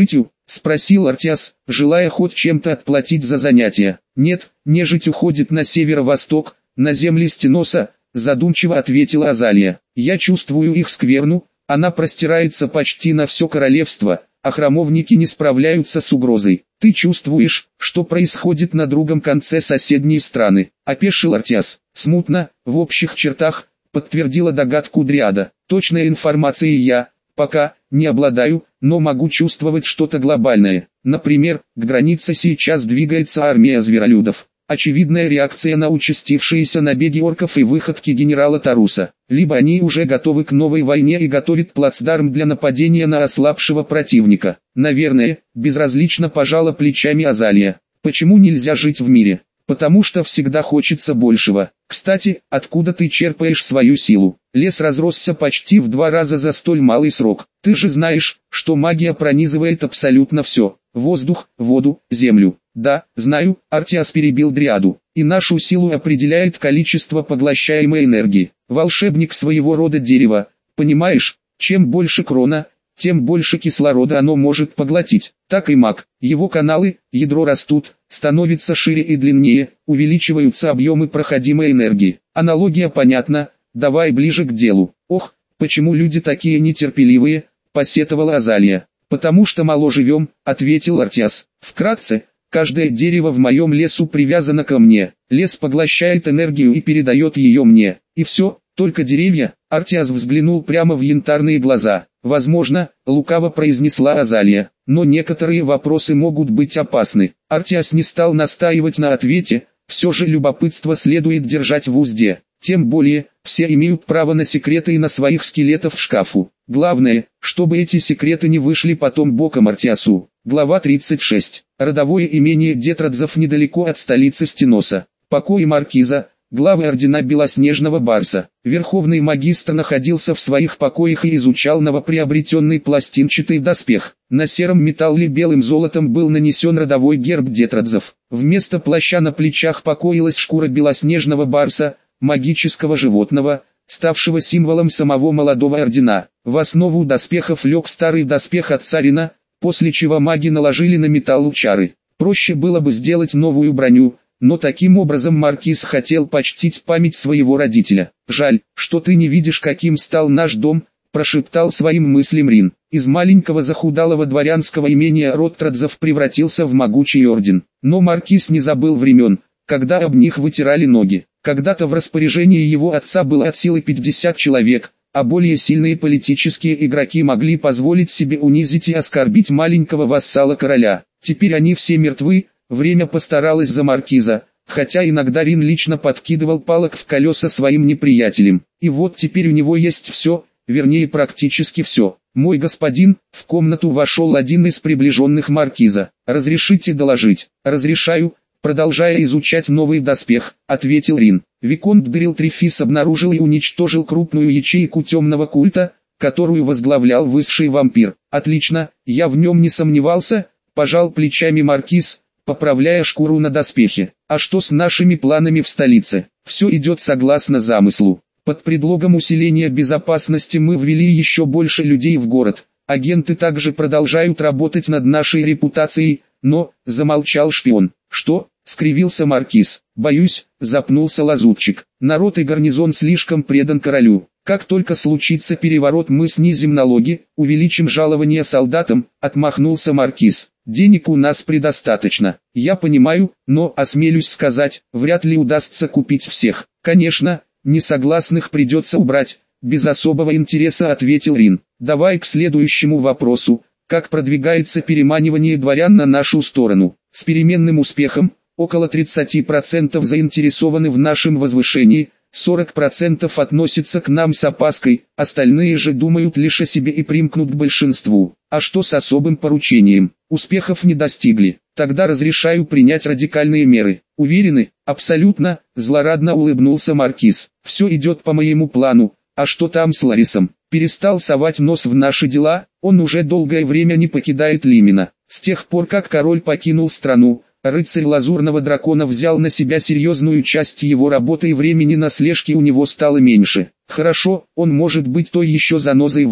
— спросил Артиас, желая хоть чем-то отплатить за занятия. «Нет, нежить уходит на северо-восток, на земли Стеноса», — задумчиво ответила Азалия. «Я чувствую их скверну, она простирается почти на все королевство, а храмовники не справляются с угрозой. Ты чувствуешь, что происходит на другом конце соседней страны?» — опешил Артиас. «Смутно, в общих чертах», — подтвердила догадку Дриада. «Точной информацией я, пока, не обладаю, но могу чувствовать что-то глобальное. Например, к границе сейчас двигается армия зверолюдов. Очевидная реакция на участившиеся набеги орков и выходки генерала Таруса. Либо они уже готовы к новой войне и готовят плацдарм для нападения на ослабшего противника. Наверное, безразлично пожала плечами Азалия. Почему нельзя жить в мире? Потому что всегда хочется большего. Кстати, откуда ты черпаешь свою силу? Лес разросся почти в два раза за столь малый срок. Ты же знаешь, что магия пронизывает абсолютно все. Воздух, воду, землю. Да, знаю, Артиас перебил Дриаду. И нашу силу определяет количество поглощаемой энергии. Волшебник своего рода дерева. Понимаешь, чем больше крона, тем больше кислорода оно может поглотить. Так и маг. Его каналы, ядро растут, становятся шире и длиннее, увеличиваются объемы проходимой энергии. Аналогия понятна, давай ближе к делу. Ох, почему люди такие нетерпеливые, посетовала Азалия. Потому что мало живем, ответил Артиас. Вкратце, каждое дерево в моем лесу привязано ко мне. Лес поглощает энергию и передает ее мне. И все, только деревья. Артиас взглянул прямо в янтарные глаза. Возможно, лукаво произнесла Азалия, но некоторые вопросы могут быть опасны. Артиас не стал настаивать на ответе, все же любопытство следует держать в узде. Тем более, все имеют право на секреты и на своих скелетов в шкафу. Главное, чтобы эти секреты не вышли потом боком Артиасу. Глава тридцать шесть. Родовое имение Детрадзов недалеко от столицы Стеноса. Покои маркиза, главы ордена Белоснежного Барса. Верховный магистр находился в своих покоях и изучал новоприобретенный пластинчатый доспех. На сером металле белым золотом был нанесен родовой герб Детрадзов. Вместо плаща на плечах покоилась шкура белоснежного барса, магического животного, ставшего символом самого молодого ордена. В основу доспехов лег старый доспех от Царина, после чего маги наложили на металл чары. Проще было бы сделать новую броню, но таким образом маркиз хотел почтить память своего родителя. «Жаль, что ты не видишь, каким стал наш дом», – прошептал своим мыслям Рин. Из маленького захудалого дворянского имения Роттрадзов превратился в могучий орден. Но маркиз не забыл времен, когда об них вытирали ноги. Когда-то в распоряжении его отца было от силы пятьдесят человек, а более сильные политические игроки могли позволить себе унизить и оскорбить маленького вассала короля. Теперь они все мертвы, время постаралось за маркиза, хотя иногда Рин лично подкидывал палок в колеса своим неприятелям. И вот теперь у него есть все, вернее практически все. «Мой господин», в комнату вошел один из приближенных маркиза. «Разрешите доложить?» «Разрешаю». «Продолжая изучать новый доспех», — ответил Рин. Виконт Дрил Трифис обнаружил и уничтожил крупную ячейку темного культа, которую возглавлял высший вампир. «Отлично, я в нем не сомневался», — пожал плечами маркиз, поправляя шкуру на доспехе. «А что с нашими планами в столице?» «Все идет согласно замыслу. Под предлогом усиления безопасности мы ввели еще больше людей в город. Агенты также продолжают работать над нашей репутацией, но...» — замолчал шпион. «Что?» — скривился маркиз. «Боюсь», — запнулся лазутчик. «Народ и гарнизон слишком предан королю. Как только случится переворот, мы снизим налоги, увеличим жалования солдатам», — отмахнулся маркиз. «Денег у нас предостаточно. Я понимаю, но, осмелюсь сказать, вряд ли удастся купить всех. Конечно, несогласных придется убрать», — без особого интереса ответил Рин. «Давай к следующему вопросу. Как продвигается переманивание дворян на нашу сторону?» «С переменным успехом. Около тридцати процентов заинтересованы в нашем возвышении, сорок процентов относятся к нам с опаской, остальные же думают лишь о себе и примкнут к большинству. А что с особым поручением? Успехов не достигли. Тогда разрешаю принять радикальные меры». «Уверены?» «Абсолютно», — злорадно улыбнулся маркиз. «Все идет по моему плану. А что там с Ларисом? Перестал совать нос в наши дела, он уже долгое время не покидает Лимена. С тех пор, как король покинул страну, рыцарь Лазурного Дракона взял на себя серьезную часть его работы и времени на слежки у него стало меньше. Хорошо, он может быть той еще занозой в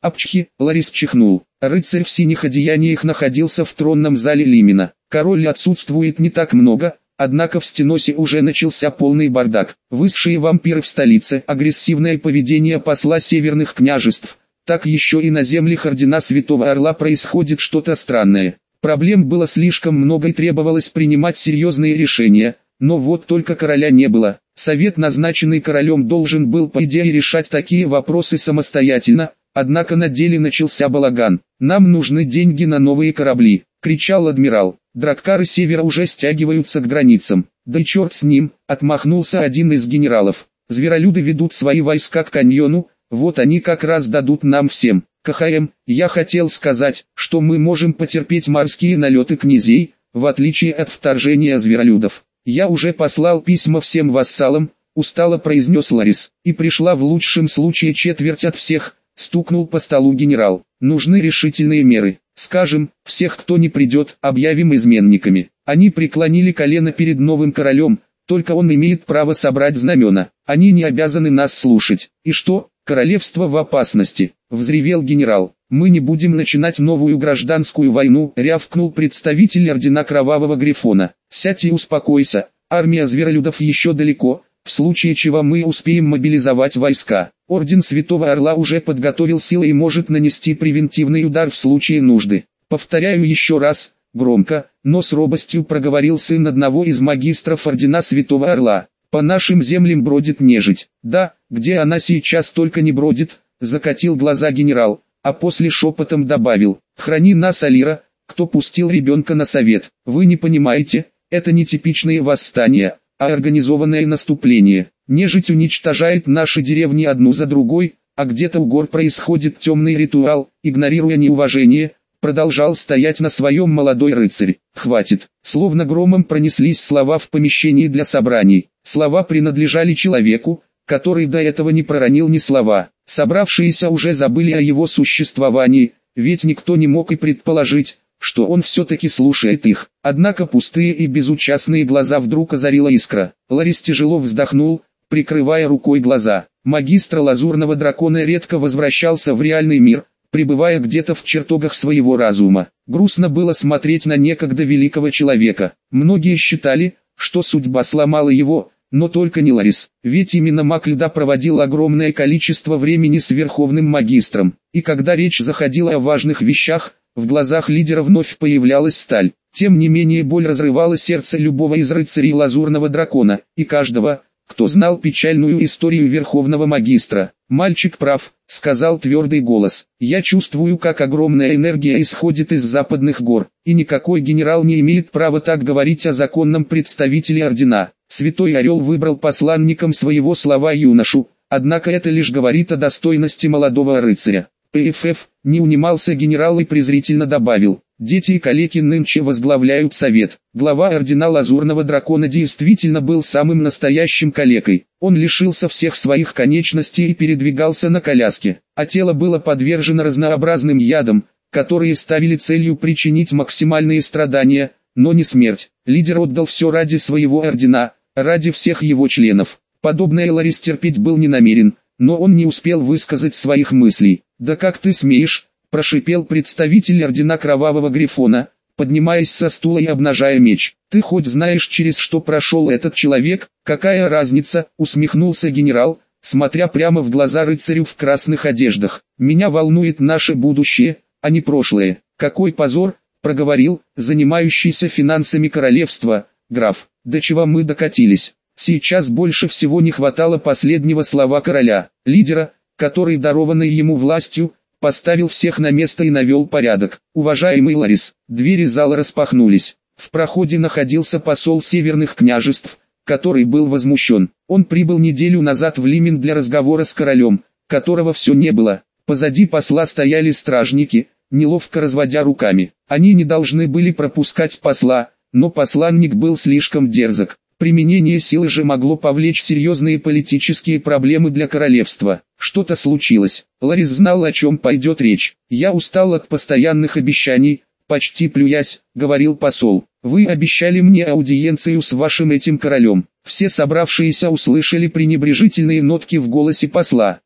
Апчхи, Ларис чихнул. Рыцарь в синих одеяниях находился в тронном зале Лимена. Король отсутствует не так много, однако в Стеносе уже начался полный бардак. Высшие вампиры в столице, агрессивное поведение посла северных княжеств. Так еще и на землях ордена Святого Орла происходит что-то странное. Проблем было слишком много и требовалось принимать серьезные решения, но вот только короля не было. Совет, назначенный королем, должен был по идее решать такие вопросы самостоятельно, однако на деле начался балаган. «Нам нужны деньги на новые корабли», — кричал адмирал. «Драккары севера уже стягиваются к границам». «Да и черт с ним», — отмахнулся один из генералов. «Зверолюды ведут свои войска к каньону, вот они как раз дадут нам всем». «КХМ, я хотел сказать, что мы можем потерпеть морские налеты князей, в отличие от вторжения зверолюдов. Я уже послал письма всем вассалам», — устало произнес Ларис. «И пришла в лучшем случае четверть от всех», — стукнул по столу генерал. «Нужны решительные меры. Скажем, всех, кто не придет, объявим изменниками». Они преклонили колено перед новым королем, только он имеет право собрать знамена. Они не обязаны нас слушать. «И что, королевство в опасности?» — взревел генерал. «Мы не будем начинать новую гражданскую войну», — рявкнул представитель ордена Кровавого Грифона. «Сядь и успокойся, армия зверолюдов еще далеко, в случае чего мы успеем мобилизовать войска. Орден Святого Орла уже подготовил силы и может нанести превентивный удар в случае нужды. Повторяю еще раз», — громко, но с робостью проговорил сын одного из магистров ордена Святого Орла. «По нашим землям бродит нежить». «Да, где она сейчас только не бродит», — закатил глаза генерал, а после шепотом добавил: «Храни нас, Алира, кто пустил ребенка на совет. Вы не понимаете, это не типичные восстания, а организованное наступление. Нежить уничтожает наши деревни одну за другой, а где-то у гор происходит темный ритуал». Игнорируя неуважение, продолжал стоять на своем молодой рыцарь. «Хватит!» Словно громом пронеслись слова в помещении для собраний. Слова принадлежали человеку, который до этого не проронил ни слова. Собравшиеся уже забыли о его существовании, ведь никто не мог и предположить, что он все-таки слушает их. Однако пустые и безучастные глаза вдруг озарила искра. Ларис тяжело вздохнул, прикрывая рукой глаза. Магистр Лазурного Дракона редко возвращался в реальный мир, пребывая где-то в чертогах своего разума. Грустно было смотреть на некогда великого человека. Многие считали, что судьба сломала его, но только не Ларис, ведь именно маг льда проводил огромное количество времени с Верховным Магистром, и когда речь заходила о важных вещах, в глазах лидера вновь появлялась сталь. Тем не менее боль разрывала сердце любого из рыцарей Лазурного Дракона, и каждого, кто знал печальную историю Верховного Магистра. «Мальчик прав», — сказал твердый голос. «Я чувствую, как огромная энергия исходит из западных гор, и никакой генерал не имеет права так говорить о законном представителе ордена. Святой Орел выбрал посланником своего слова юношу, однако это лишь говорит о достойности молодого рыцаря». ПФФ, не унимался генерал и презрительно добавил: «Дети и калеки нынче возглавляют совет». Глава ордена Лазурного Дракона действительно был самым настоящим калекой. Он лишился всех своих конечностей и передвигался на коляске, а тело было подвержено разнообразным ядам, которые ставили целью причинить максимальные страдания, но не смерть. Лидер отдал все ради своего ордена, ради всех его членов. Подобное Ларис терпеть был не намерен, но он не успел высказать своих мыслей. «Да как ты смеешь?» – прошипел представитель ордена Кровавого Грифона, поднимаясь со стула и обнажая меч. «Ты хоть знаешь, через что прошел этот человек?» «Какая разница?» – усмехнулся генерал, смотря прямо в глаза рыцарю в красных одеждах. «Меня волнует наше будущее, а не прошлое». «Какой позор!» – проговорил занимающийся финансами королевства граф. «До чего мы докатились?» Сейчас больше всего не хватало последнего слова короля, лидера, который, дарованный ему властью, поставил всех на место и навел порядок. «Уважаемый Ларис», двери зала распахнулись. В проходе находился посол северных княжеств, который был возмущен. Он прибыл неделю назад в Лимен для разговора с королем, которого все не было. Позади посла стояли стражники, неловко разводя руками. Они не должны были пропускать посла, но посланник был слишком дерзок. Применение силы же могло повлечь серьезные политические проблемы для королевства. Что-то случилось. Ларис знал, о чем пойдет речь. «Я устал от постоянных обещаний», почти плюясь, говорил посол. «Вы обещали мне аудиенцию с вашим этим королем». Все собравшиеся услышали пренебрежительные нотки в голосе посла.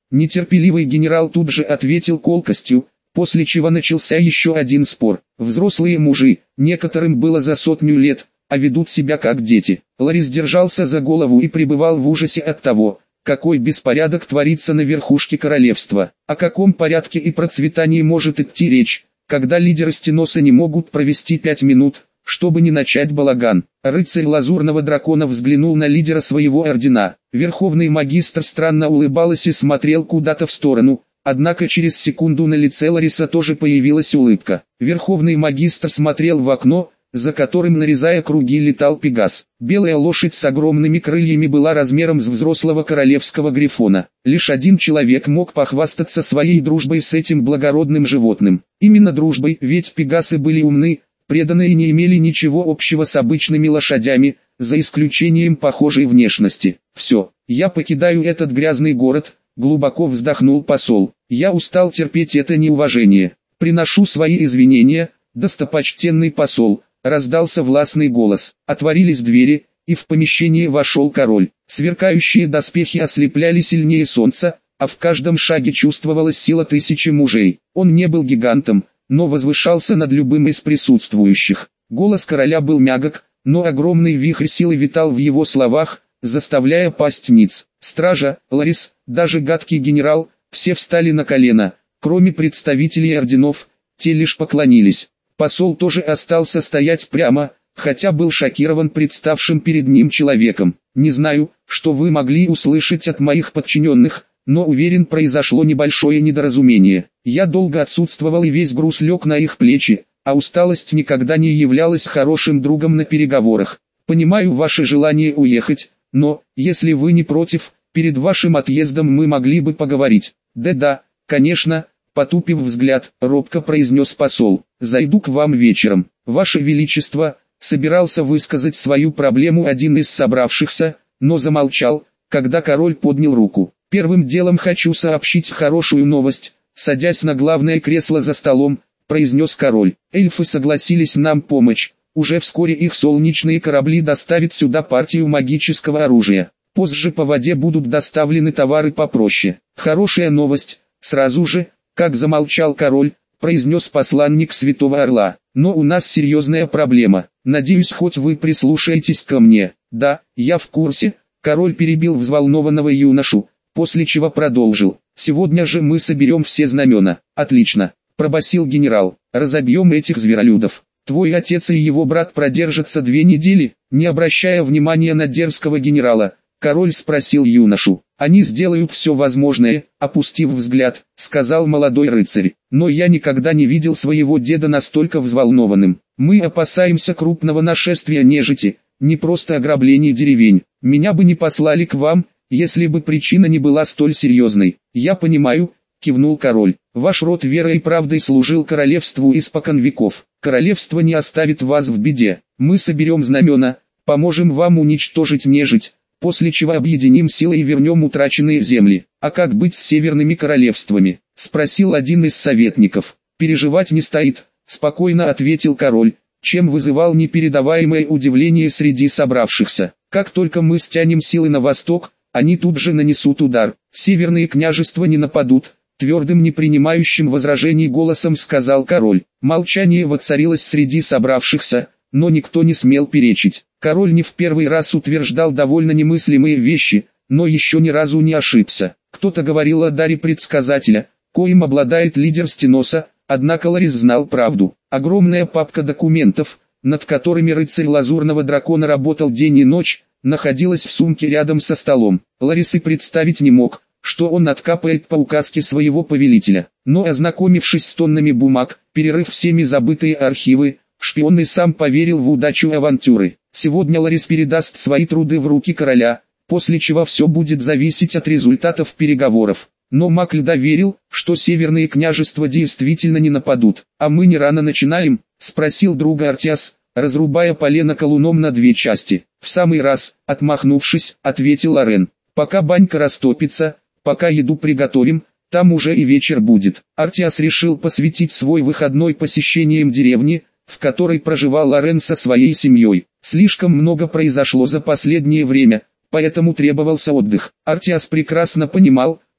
Нетерпеливый генерал тут же ответил колкостью, после чего начался еще один спор. Взрослые мужи, некоторым было за сотню лет, а ведут себя как дети. Ларис держался за голову и пребывал в ужасе от того, какой беспорядок творится на верхушке королевства. О каком порядке и процветании может идти речь, когда лидеры Стеноса не могут провести пять минут, чтобы не начать балаган. Рыцарь Лазурного Дракона взглянул на лидера своего ордена. Верховный магистр странно улыбался и смотрел куда-то в сторону, однако через секунду на лице Лариса тоже появилась улыбка. Верховный магистр смотрел в окно, за которым, нарезая круги, летал Пегас. Белая лошадь с огромными крыльями была размером с взрослого королевского грифона. Лишь один человек мог похвастаться своей дружбой с этим благородным животным. Именно дружбой, ведь Пегасы были умны, преданы и не имели ничего общего с обычными лошадями, за исключением похожей внешности. «Все, я покидаю этот грязный город», — глубоко вздохнул посол. «Я устал терпеть это неуважение. Приношу свои извинения, достопочтенный посол». Раздался властный голос. Отворились двери, и в помещение вошел король. Сверкающие доспехи ослепляли сильнее солнца, а в каждом шаге чувствовалась сила тысячи мужей. Он не был гигантом, но возвышался над любым из присутствующих. Голос короля был мягок, но огромный вихрь силы витал в его словах, заставляя пасть ниц. Стража, Ларис, даже гадкий генерал, все встали на колено, кроме представителей орденов, те лишь поклонились. Посол тоже остался стоять прямо, хотя был шокирован представшим перед ним человеком. «Не знаю, что вы могли услышать от моих подчиненных, но уверен, произошло небольшое недоразумение. Я долго отсутствовал и весь груз лег на их плечи, а усталость никогда не являлась хорошим другом на переговорах. Понимаю ваше желание уехать, но, если вы не против, перед вашим отъездом мы могли бы поговорить». «Да-да, конечно». Потупив взгляд, робко произнес посол. «Зайду к вам вечером. Ваше Величество», собирался высказать свою проблему один из собравшихся, но замолчал, когда король поднял руку. «Первым делом хочу сообщить хорошую новость», садясь на главное кресло за столом, произнес король. «Эльфы согласились нам помочь. Уже вскоре их солнечные корабли доставят сюда партию магического оружия. Позже по воде будут доставлены товары попроще. Хорошая новость». Сразу же, как замолчал король, произнес посланник Святого Орла. «Но у нас серьезная проблема. Надеюсь, хоть вы прислушаетесь ко мне». «Да, я в курсе», — король перебил взволнованного юношу, после чего продолжил. «Сегодня же мы соберем все знамена». «Отлично», — пробасил генерал. «Разобьем этих зверолюдов. Твой отец и его брат продержатся две недели?» Не обращая внимания на дерзкого генерала, король спросил юношу. «Они сделают все возможное», — опустив взгляд, сказал молодой рыцарь. «Но я никогда не видел своего деда настолько взволнованным. Мы опасаемся крупного нашествия нежити, не просто ограбления деревень. Меня бы не послали к вам, если бы причина не была столь серьезной». «Я понимаю», — кивнул король. «Ваш род верой и правдой служил королевству испокон веков. Королевство не оставит вас в беде. Мы соберем знамена, поможем вам уничтожить нежить, после чего объединим силы и вернем утраченные земли». «А как быть с северными королевствами?» — спросил один из советников. «Переживать не стоит», — спокойно ответил король, чем вызывал непередаваемое удивление среди собравшихся. «Как только мы стянем силы на восток, они тут же нанесут удар. Северные княжества не нападут», — твердым не принимающим возражений голосом сказал король. Молчание воцарилось среди собравшихся, но никто не смел перечить. Король не в первый раз утверждал довольно немыслимые вещи, но еще ни разу не ошибся. Кто-то говорил о даре предсказателя, коим обладает лидер Стеноса, однако Ларис знал правду. Огромная папка документов, над которыми рыцарь Лазурного Дракона работал день и ночь, находилась в сумке рядом со столом. Ларис и представить не мог, что он откапает по указке своего повелителя. Но ознакомившись с тоннами бумаг, перерыв всеми забытые архивы, шпион и сам поверил в удачу авантюры. Сегодня Ларис передаст свои труды в руки короля, после чего все будет зависеть от результатов переговоров. Но маг льда верил, что северные княжества действительно не нападут. «А мы не рано начинаем?» — спросил друга Артиас, разрубая полено колуном на две части. «В самый раз», — отмахнувшись, ответил Лорен. «Пока банька растопится, пока еду приготовим, там уже и вечер будет». Артиас решил посвятить свой выходной посещениям деревни, в которой проживал Лорен со своей семьей. Слишком много произошло за последнее время, поэтому требовался отдых. Артиас прекрасно понимал,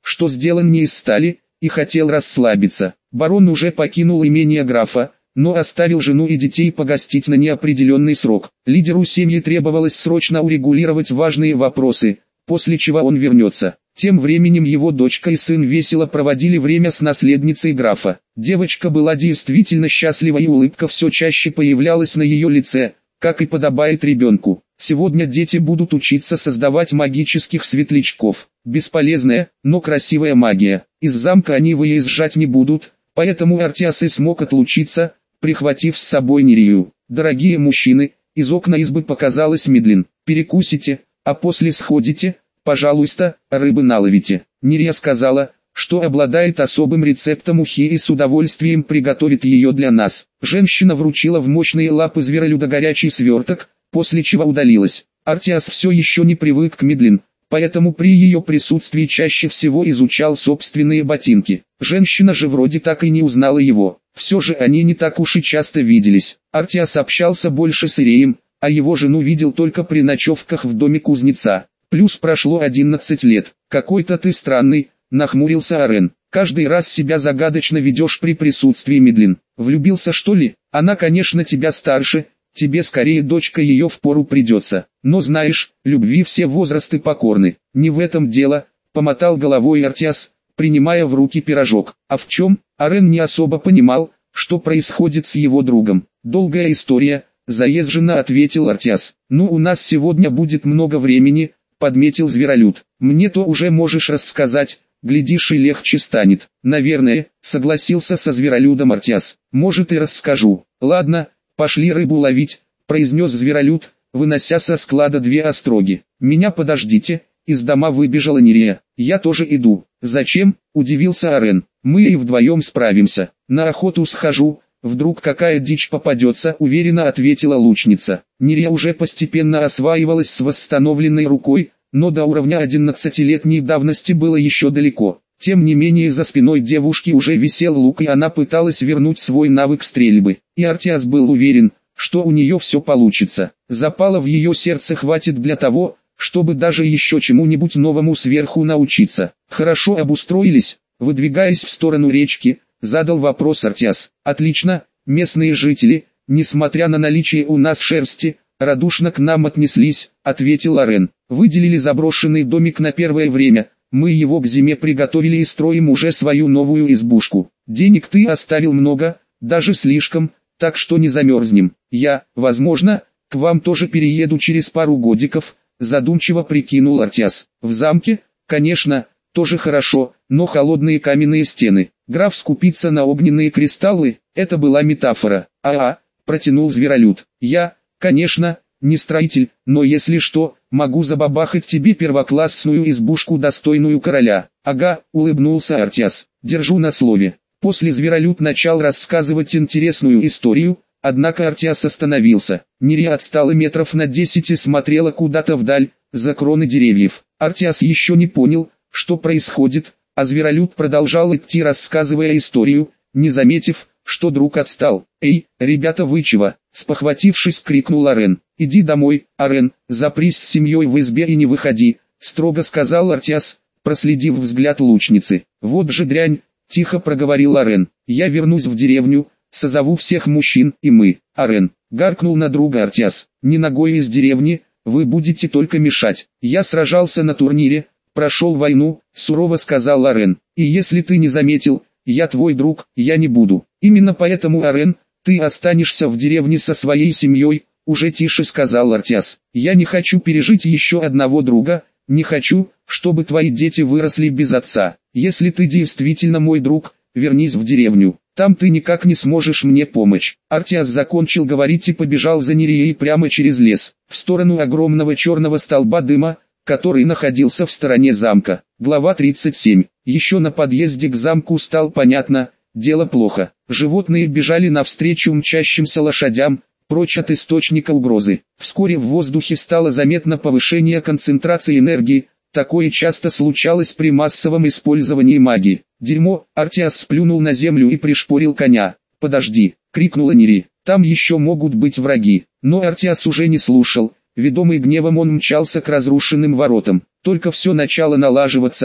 что сделан не из стали, и хотел расслабиться. Барон уже покинул имение графа, но оставил жену и детей погостить на неопределенный срок. Лидеру семьи требовалось срочно урегулировать важные вопросы, после чего он вернется. Тем временем его дочка и сын весело проводили время с наследницей графа. Девочка была действительно счастлива, и улыбка все чаще появлялась на ее лице, как и подобает ребенку. Сегодня дети будут учиться создавать магических светлячков. Бесполезная, но красивая магия. Из замка они выезжать не будут, поэтому Артиас и смог отлучиться, прихватив с собой Нерию. «Дорогие мужчины», из окна избы показалась Медлин. «Перекусите, а после сходите, пожалуйста, рыбы наловите». Нерия сказала, что обладает особым рецептом ухи и с удовольствием приготовит ее для нас. Женщина вручила в мощные лапы зверолюда горячий сверток, после чего удалилась. Артиас все еще не привык к Медлин, поэтому при ее присутствии чаще всего изучал собственные ботинки. Женщина же вроде так и не узнала его. Все же они не так уж и часто виделись. Артиас общался больше с Иреем, а его жену видел только при ночевках в доме кузнеца. Плюс прошло одиннадцать лет. «Какой-то ты странный», — нахмурился Арен. «Каждый раз себя загадочно ведешь при присутствии Медлин. Влюбился, что ли? Она, конечно, тебя старше, тебе скорее дочка ее впору придется. Но знаешь, любви все возрасты покорны». «Не в этом дело», — помотал головой Артиас, принимая в руки пирожок. «А в чем?» Арен не особо понимал, что происходит с его другом. «Долгая история», — заезженно ответил Артиас. «Ну, у нас сегодня будет много времени», — подметил зверолюд. «Мне-то уже можешь рассказать, глядишь и легче станет». «Наверное», — согласился со зверолюдом Артиас. «Может и расскажу». «Ладно, пошли рыбу ловить», — произнес зверолюд, вынося со склада две остроги. «Меня подождите», — из дома выбежала Нерия. «Я тоже иду». «Зачем?» — удивился Арен. «Мы и вдвоем справимся. На охоту схожу, вдруг какая дичь попадется», — уверенно ответила лучница. Нерия уже постепенно осваивалась с восстановленной рукой, но до уровня одиннадцатилетней давности было еще далеко. Тем не менее, за спиной девушки уже висел лук, и она пыталась вернуть свой навык стрельбы. И Артиас был уверен, что у нее все получится. Запала в ее сердце хватит для того, чтобы даже еще чему-нибудь новому сверху научиться. «Хорошо обустроились?» — выдвигаясь в сторону речки, задал вопрос Артиас. «Отлично, местные жители, несмотря на наличие у нас шерсти, радушно к нам отнеслись», — ответил Арен. «Выделили заброшенный домик на первое время, мы его к зиме приготовили и строим уже свою новую избушку. Денег ты оставил много, даже слишком, так что не замерзнем. Я, возможно, к вам тоже перееду через пару годиков», — задумчиво прикинул Артиас. «В замке, конечно, тоже хорошо, но холодные каменные стены. Граф скупится на огненные кристаллы, это была метафора». «А-а», — протянул зверолюд. «Я, конечно, не строитель, но если что, могу забабахать тебе первоклассную избушку, достойную короля». «Ага», — улыбнулся Артиас. «Держу на слове». После зверолюд начал рассказывать интересную историю, однако Артиас остановился. Нерия отстала метров на десять и смотрела куда-то вдаль, за кроны деревьев. Артиас еще не понял, что происходит, а зверолюд продолжал идти, рассказывая историю, не заметив, что друг отстал. «Эй, ребята, вы чего?» — спохватившись, крикнул Арен. «Иди домой, Арен, запрись с семьей в избе и не выходи», — строго сказал Артиас, проследив взгляд лучницы. «Вот же дрянь», — тихо проговорил Арен. «Я вернусь в деревню, созову всех мужчин, и мы». «Арен», — гаркнул на друга Артиас, — «не ногой из деревни, вы будете только мешать. Я сражался на турнире, прошел войну», — сурово сказал Арен. «И если ты не заметил, я твой друг, я не буду». «Именно поэтому, Арен, ты останешься в деревне со своей семьей», — уже тише сказал Артиас. «Я не хочу пережить еще одного друга, не хочу, чтобы твои дети выросли без отца. Если ты действительно мой друг, вернись в деревню. Там ты никак не сможешь мне помочь». Артиас закончил говорить и побежал за Нерией прямо через лес, в сторону огромного черного столба дыма, который находился в стороне замка. Глава тридцать семь. Еще на подъезде к замку стало понятно, дело плохо. Животные бежали навстречу мчащимся лошадям, прочь от источника угрозы. Вскоре в воздухе стало заметно повышение концентрации энергии, такое часто случалось при массовом использовании магии. «Дерьмо!» — Артиас сплюнул на землю и пришпорил коня. «Подожди!» — крикнула Нери. «Там еще могут быть враги». Но Артиас уже не слушал, ведомый гневом он мчался к разрушенным воротам. Только все начало налаживаться,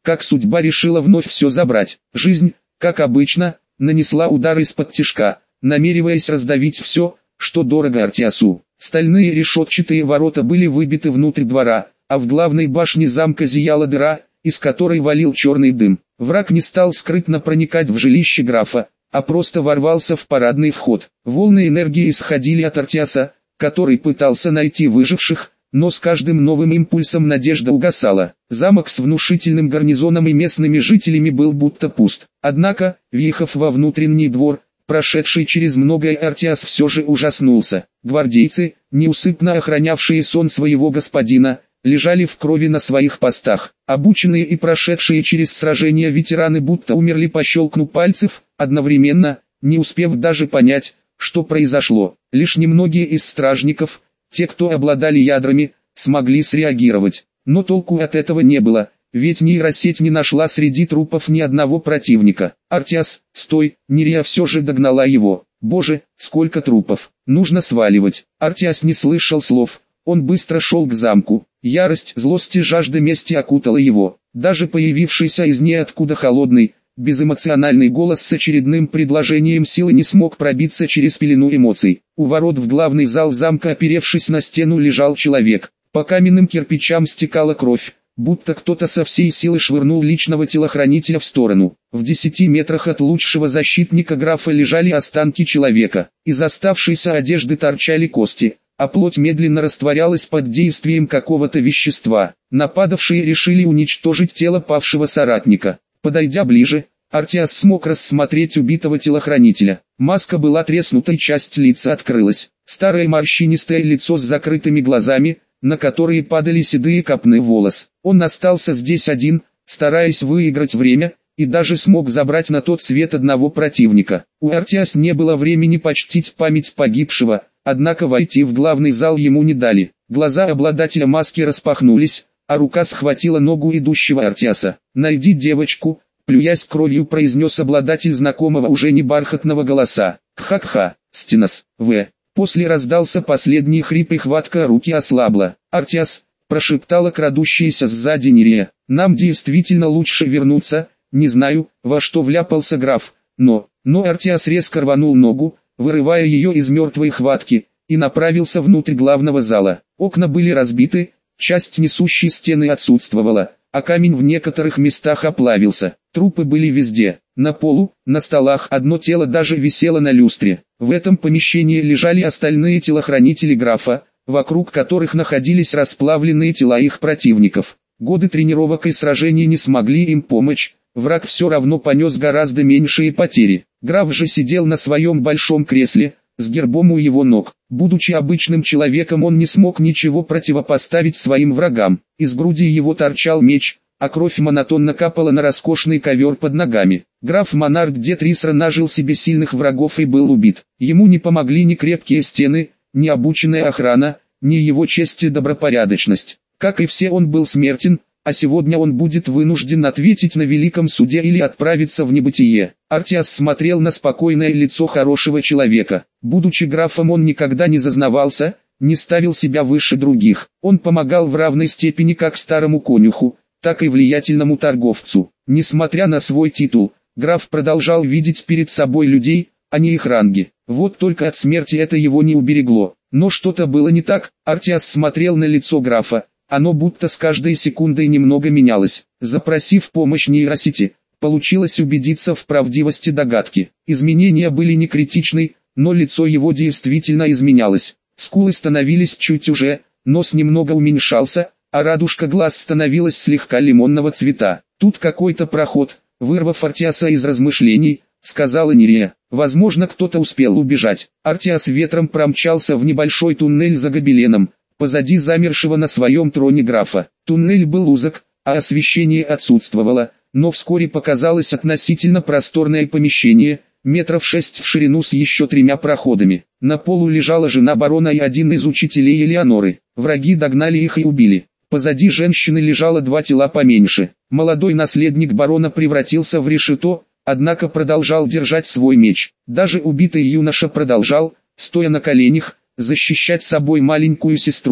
как судьба решила вновь все забрать. Жизнь, как обычно, нанесла удар из-под тишка, намереваясь раздавить все, что дорого Артиасу. Стальные решетчатые ворота были выбиты внутрь двора, а в главной башне замка зияла дыра, из которой валил черный дым. Враг не стал скрытно проникать в жилище графа, а просто ворвался в парадный вход. Волны энергии исходили от Артиаса, который пытался найти выживших, но с каждым новым импульсом надежда угасала. Замок с внушительным гарнизоном и местными жителями был будто пуст. Однако, въехав во внутренний двор, прошедший через многое, Артиас все же ужаснулся. Гвардейцы, неусыпно охранявшие сон своего господина, лежали в крови на своих постах. Обученные и прошедшие через сражения ветераны будто умерли по щелкну пальцев, одновременно, не успев даже понять, что произошло. Лишь немногие из стражников, те, кто обладали ядрами, смогли среагировать. Но толку от этого не было, ведь нейросеть не нашла среди трупов ни одного противника. «Артиас, стой!» Нерия все же догнала его. «Боже, сколько трупов! Нужно сваливать!» Артиас не слышал слов, он быстро шел к замку. Ярость, злость и жажда мести окутала его. Даже появившийся из ниоткуда холодный, безэмоциональный голос с очередным предложением силы не смог пробиться через пелену эмоций. У ворот в главный зал замка, оперевшись на стену, лежал человек. По каменным кирпичам стекала кровь, будто кто-то со всей силы швырнул личного телохранителя в сторону. В десяти метрах от лучшего защитника графа лежали останки человека. Из оставшейся одежды торчали кости, а плоть медленно растворялась под действием какого-то вещества. Нападавшие решили уничтожить тело павшего соратника. Подойдя ближе, Артиас смог рассмотреть убитого телохранителя. Маска была треснута и часть лица открылась. Старое морщинистое лицо с закрытыми глазами, на которые падали седые копны волос. Он остался здесь один, стараясь выиграть время, и даже смог забрать на тот свет одного противника. У Артиас не было времени почтить память погибшего, однако войти в главный зал ему не дали. Глаза обладателя маски распахнулись, а рука схватила ногу идущего Артиаса. «Найди девочку», — плюясь кровью произнес обладатель знакомого уже не бархатного голоса. «Ха-ха, Стенос, В». После раздался последний хрип и хватка руки ослабла. «Артиас», — прошептала крадущаяся сзади Нерия, — «нам действительно лучше вернуться, не знаю, во что вляпался граф, но...» Но Артиас резко рванул ногу, вырывая ее из мертвой хватки, и направился внутрь главного зала. Окна были разбиты, часть несущей стены отсутствовала, а камень в некоторых местах оплавился. Трупы были везде, на полу, на столах, одно тело даже висело на люстре. В этом помещении лежали остальные телохранители графа, вокруг которых находились расплавленные тела их противников. Годы тренировок и сражений не смогли им помочь, враг все равно понес гораздо меньшие потери. Граф же сидел на своем большом кресле, с гербом у его ног. Будучи обычным человеком, он не смог ничего противопоставить своим врагам. Из груди его торчал меч, а кровь монотонно капала на роскошный ковер под ногами. Граф Монарх Детрисра нажил себе сильных врагов и был убит. Ему не помогли ни крепкие стены, ни обученная охрана, ни его честь и добропорядочность. Как и все, он был смертен, а сегодня он будет вынужден ответить на великом суде или отправиться в небытие. Артиас смотрел на спокойное лицо хорошего человека. Будучи графом, он никогда не зазнавался, не ставил себя выше других. Он помогал в равной степени как старому конюху, так и влиятельному торговцу. Несмотря на свой титул, граф продолжал видеть перед собой людей, а не их ранги. Вот только от смерти это его не уберегло. Но что-то было не так. Артиас смотрел на лицо графа. Оно будто с каждой секундой немного менялось. Запросив помощь нейросети, получилось убедиться в правдивости догадки. Изменения были не критичны, но лицо его действительно изменялось. Скулы становились чуть уже, нос немного уменьшался, а радужка глаз становилась слегка лимонного цвета. Тут какой-то проход, вырвав Артиаса из размышлений, сказала Нерия. Возможно, кто-то успел убежать. Артиас ветром промчался в небольшой туннель за гобеленом, позади замершего на своем троне графа. Туннель был узок, а освещение отсутствовало, но вскоре показалось относительно просторное помещение, метров шесть в ширину с еще тремя проходами. На полу лежала жена барона и один из учителей Элеоноры. Враги догнали их и убили. Позади женщины лежало два тела поменьше. Молодой наследник барона превратился в решето, однако продолжал держать свой меч. Даже убитый юноша продолжал, стоя на коленях, защищать собой маленькую сестру,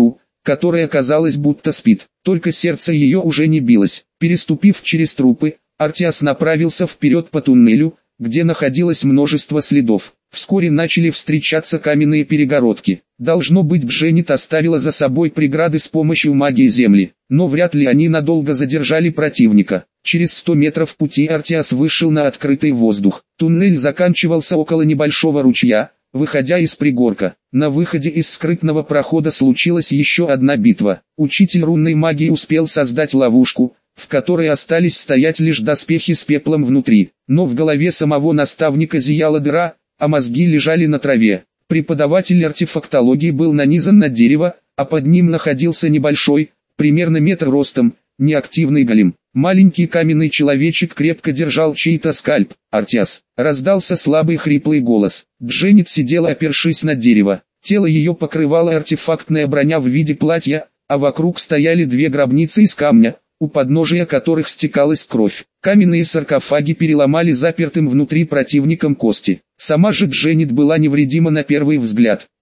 которая казалось будто спит, только сердце ее уже не билось. Переступив через трупы, Артиас направился вперед по туннелю, где находилось множество следов. Вскоре начали встречаться каменные перегородки. Должно быть, Дженнет оставила за собой преграды с помощью магии земли, но вряд ли они надолго задержали противника. Через сто метров пути Артиас вышел на открытый воздух. Туннель заканчивался около небольшого ручья, выходя из пригорка. На выходе из скрытного прохода случилась еще одна битва. Учитель рунной магии успел создать ловушку, в которой остались стоять лишь доспехи с пеплом внутри, но в голове самого наставника зияла дыра, а мозги лежали на траве. Преподаватель артефактологии был нанизан на дерево, а под ним находился небольшой, примерно метр ростом, неактивный голем. Маленький каменный человечек крепко держал чей-то скальп. «Артиас!» — раздался слабый хриплый голос. Дженнет сидела, опершись на дерево. Тело ее покрывала артефактная броня в виде платья, а вокруг стояли две гробницы из камня, у подножия которых стекалась кровь. Каменные саркофаги переломали запертым внутри противником кости. Сама же Дженнет была невредима на первый взгляд.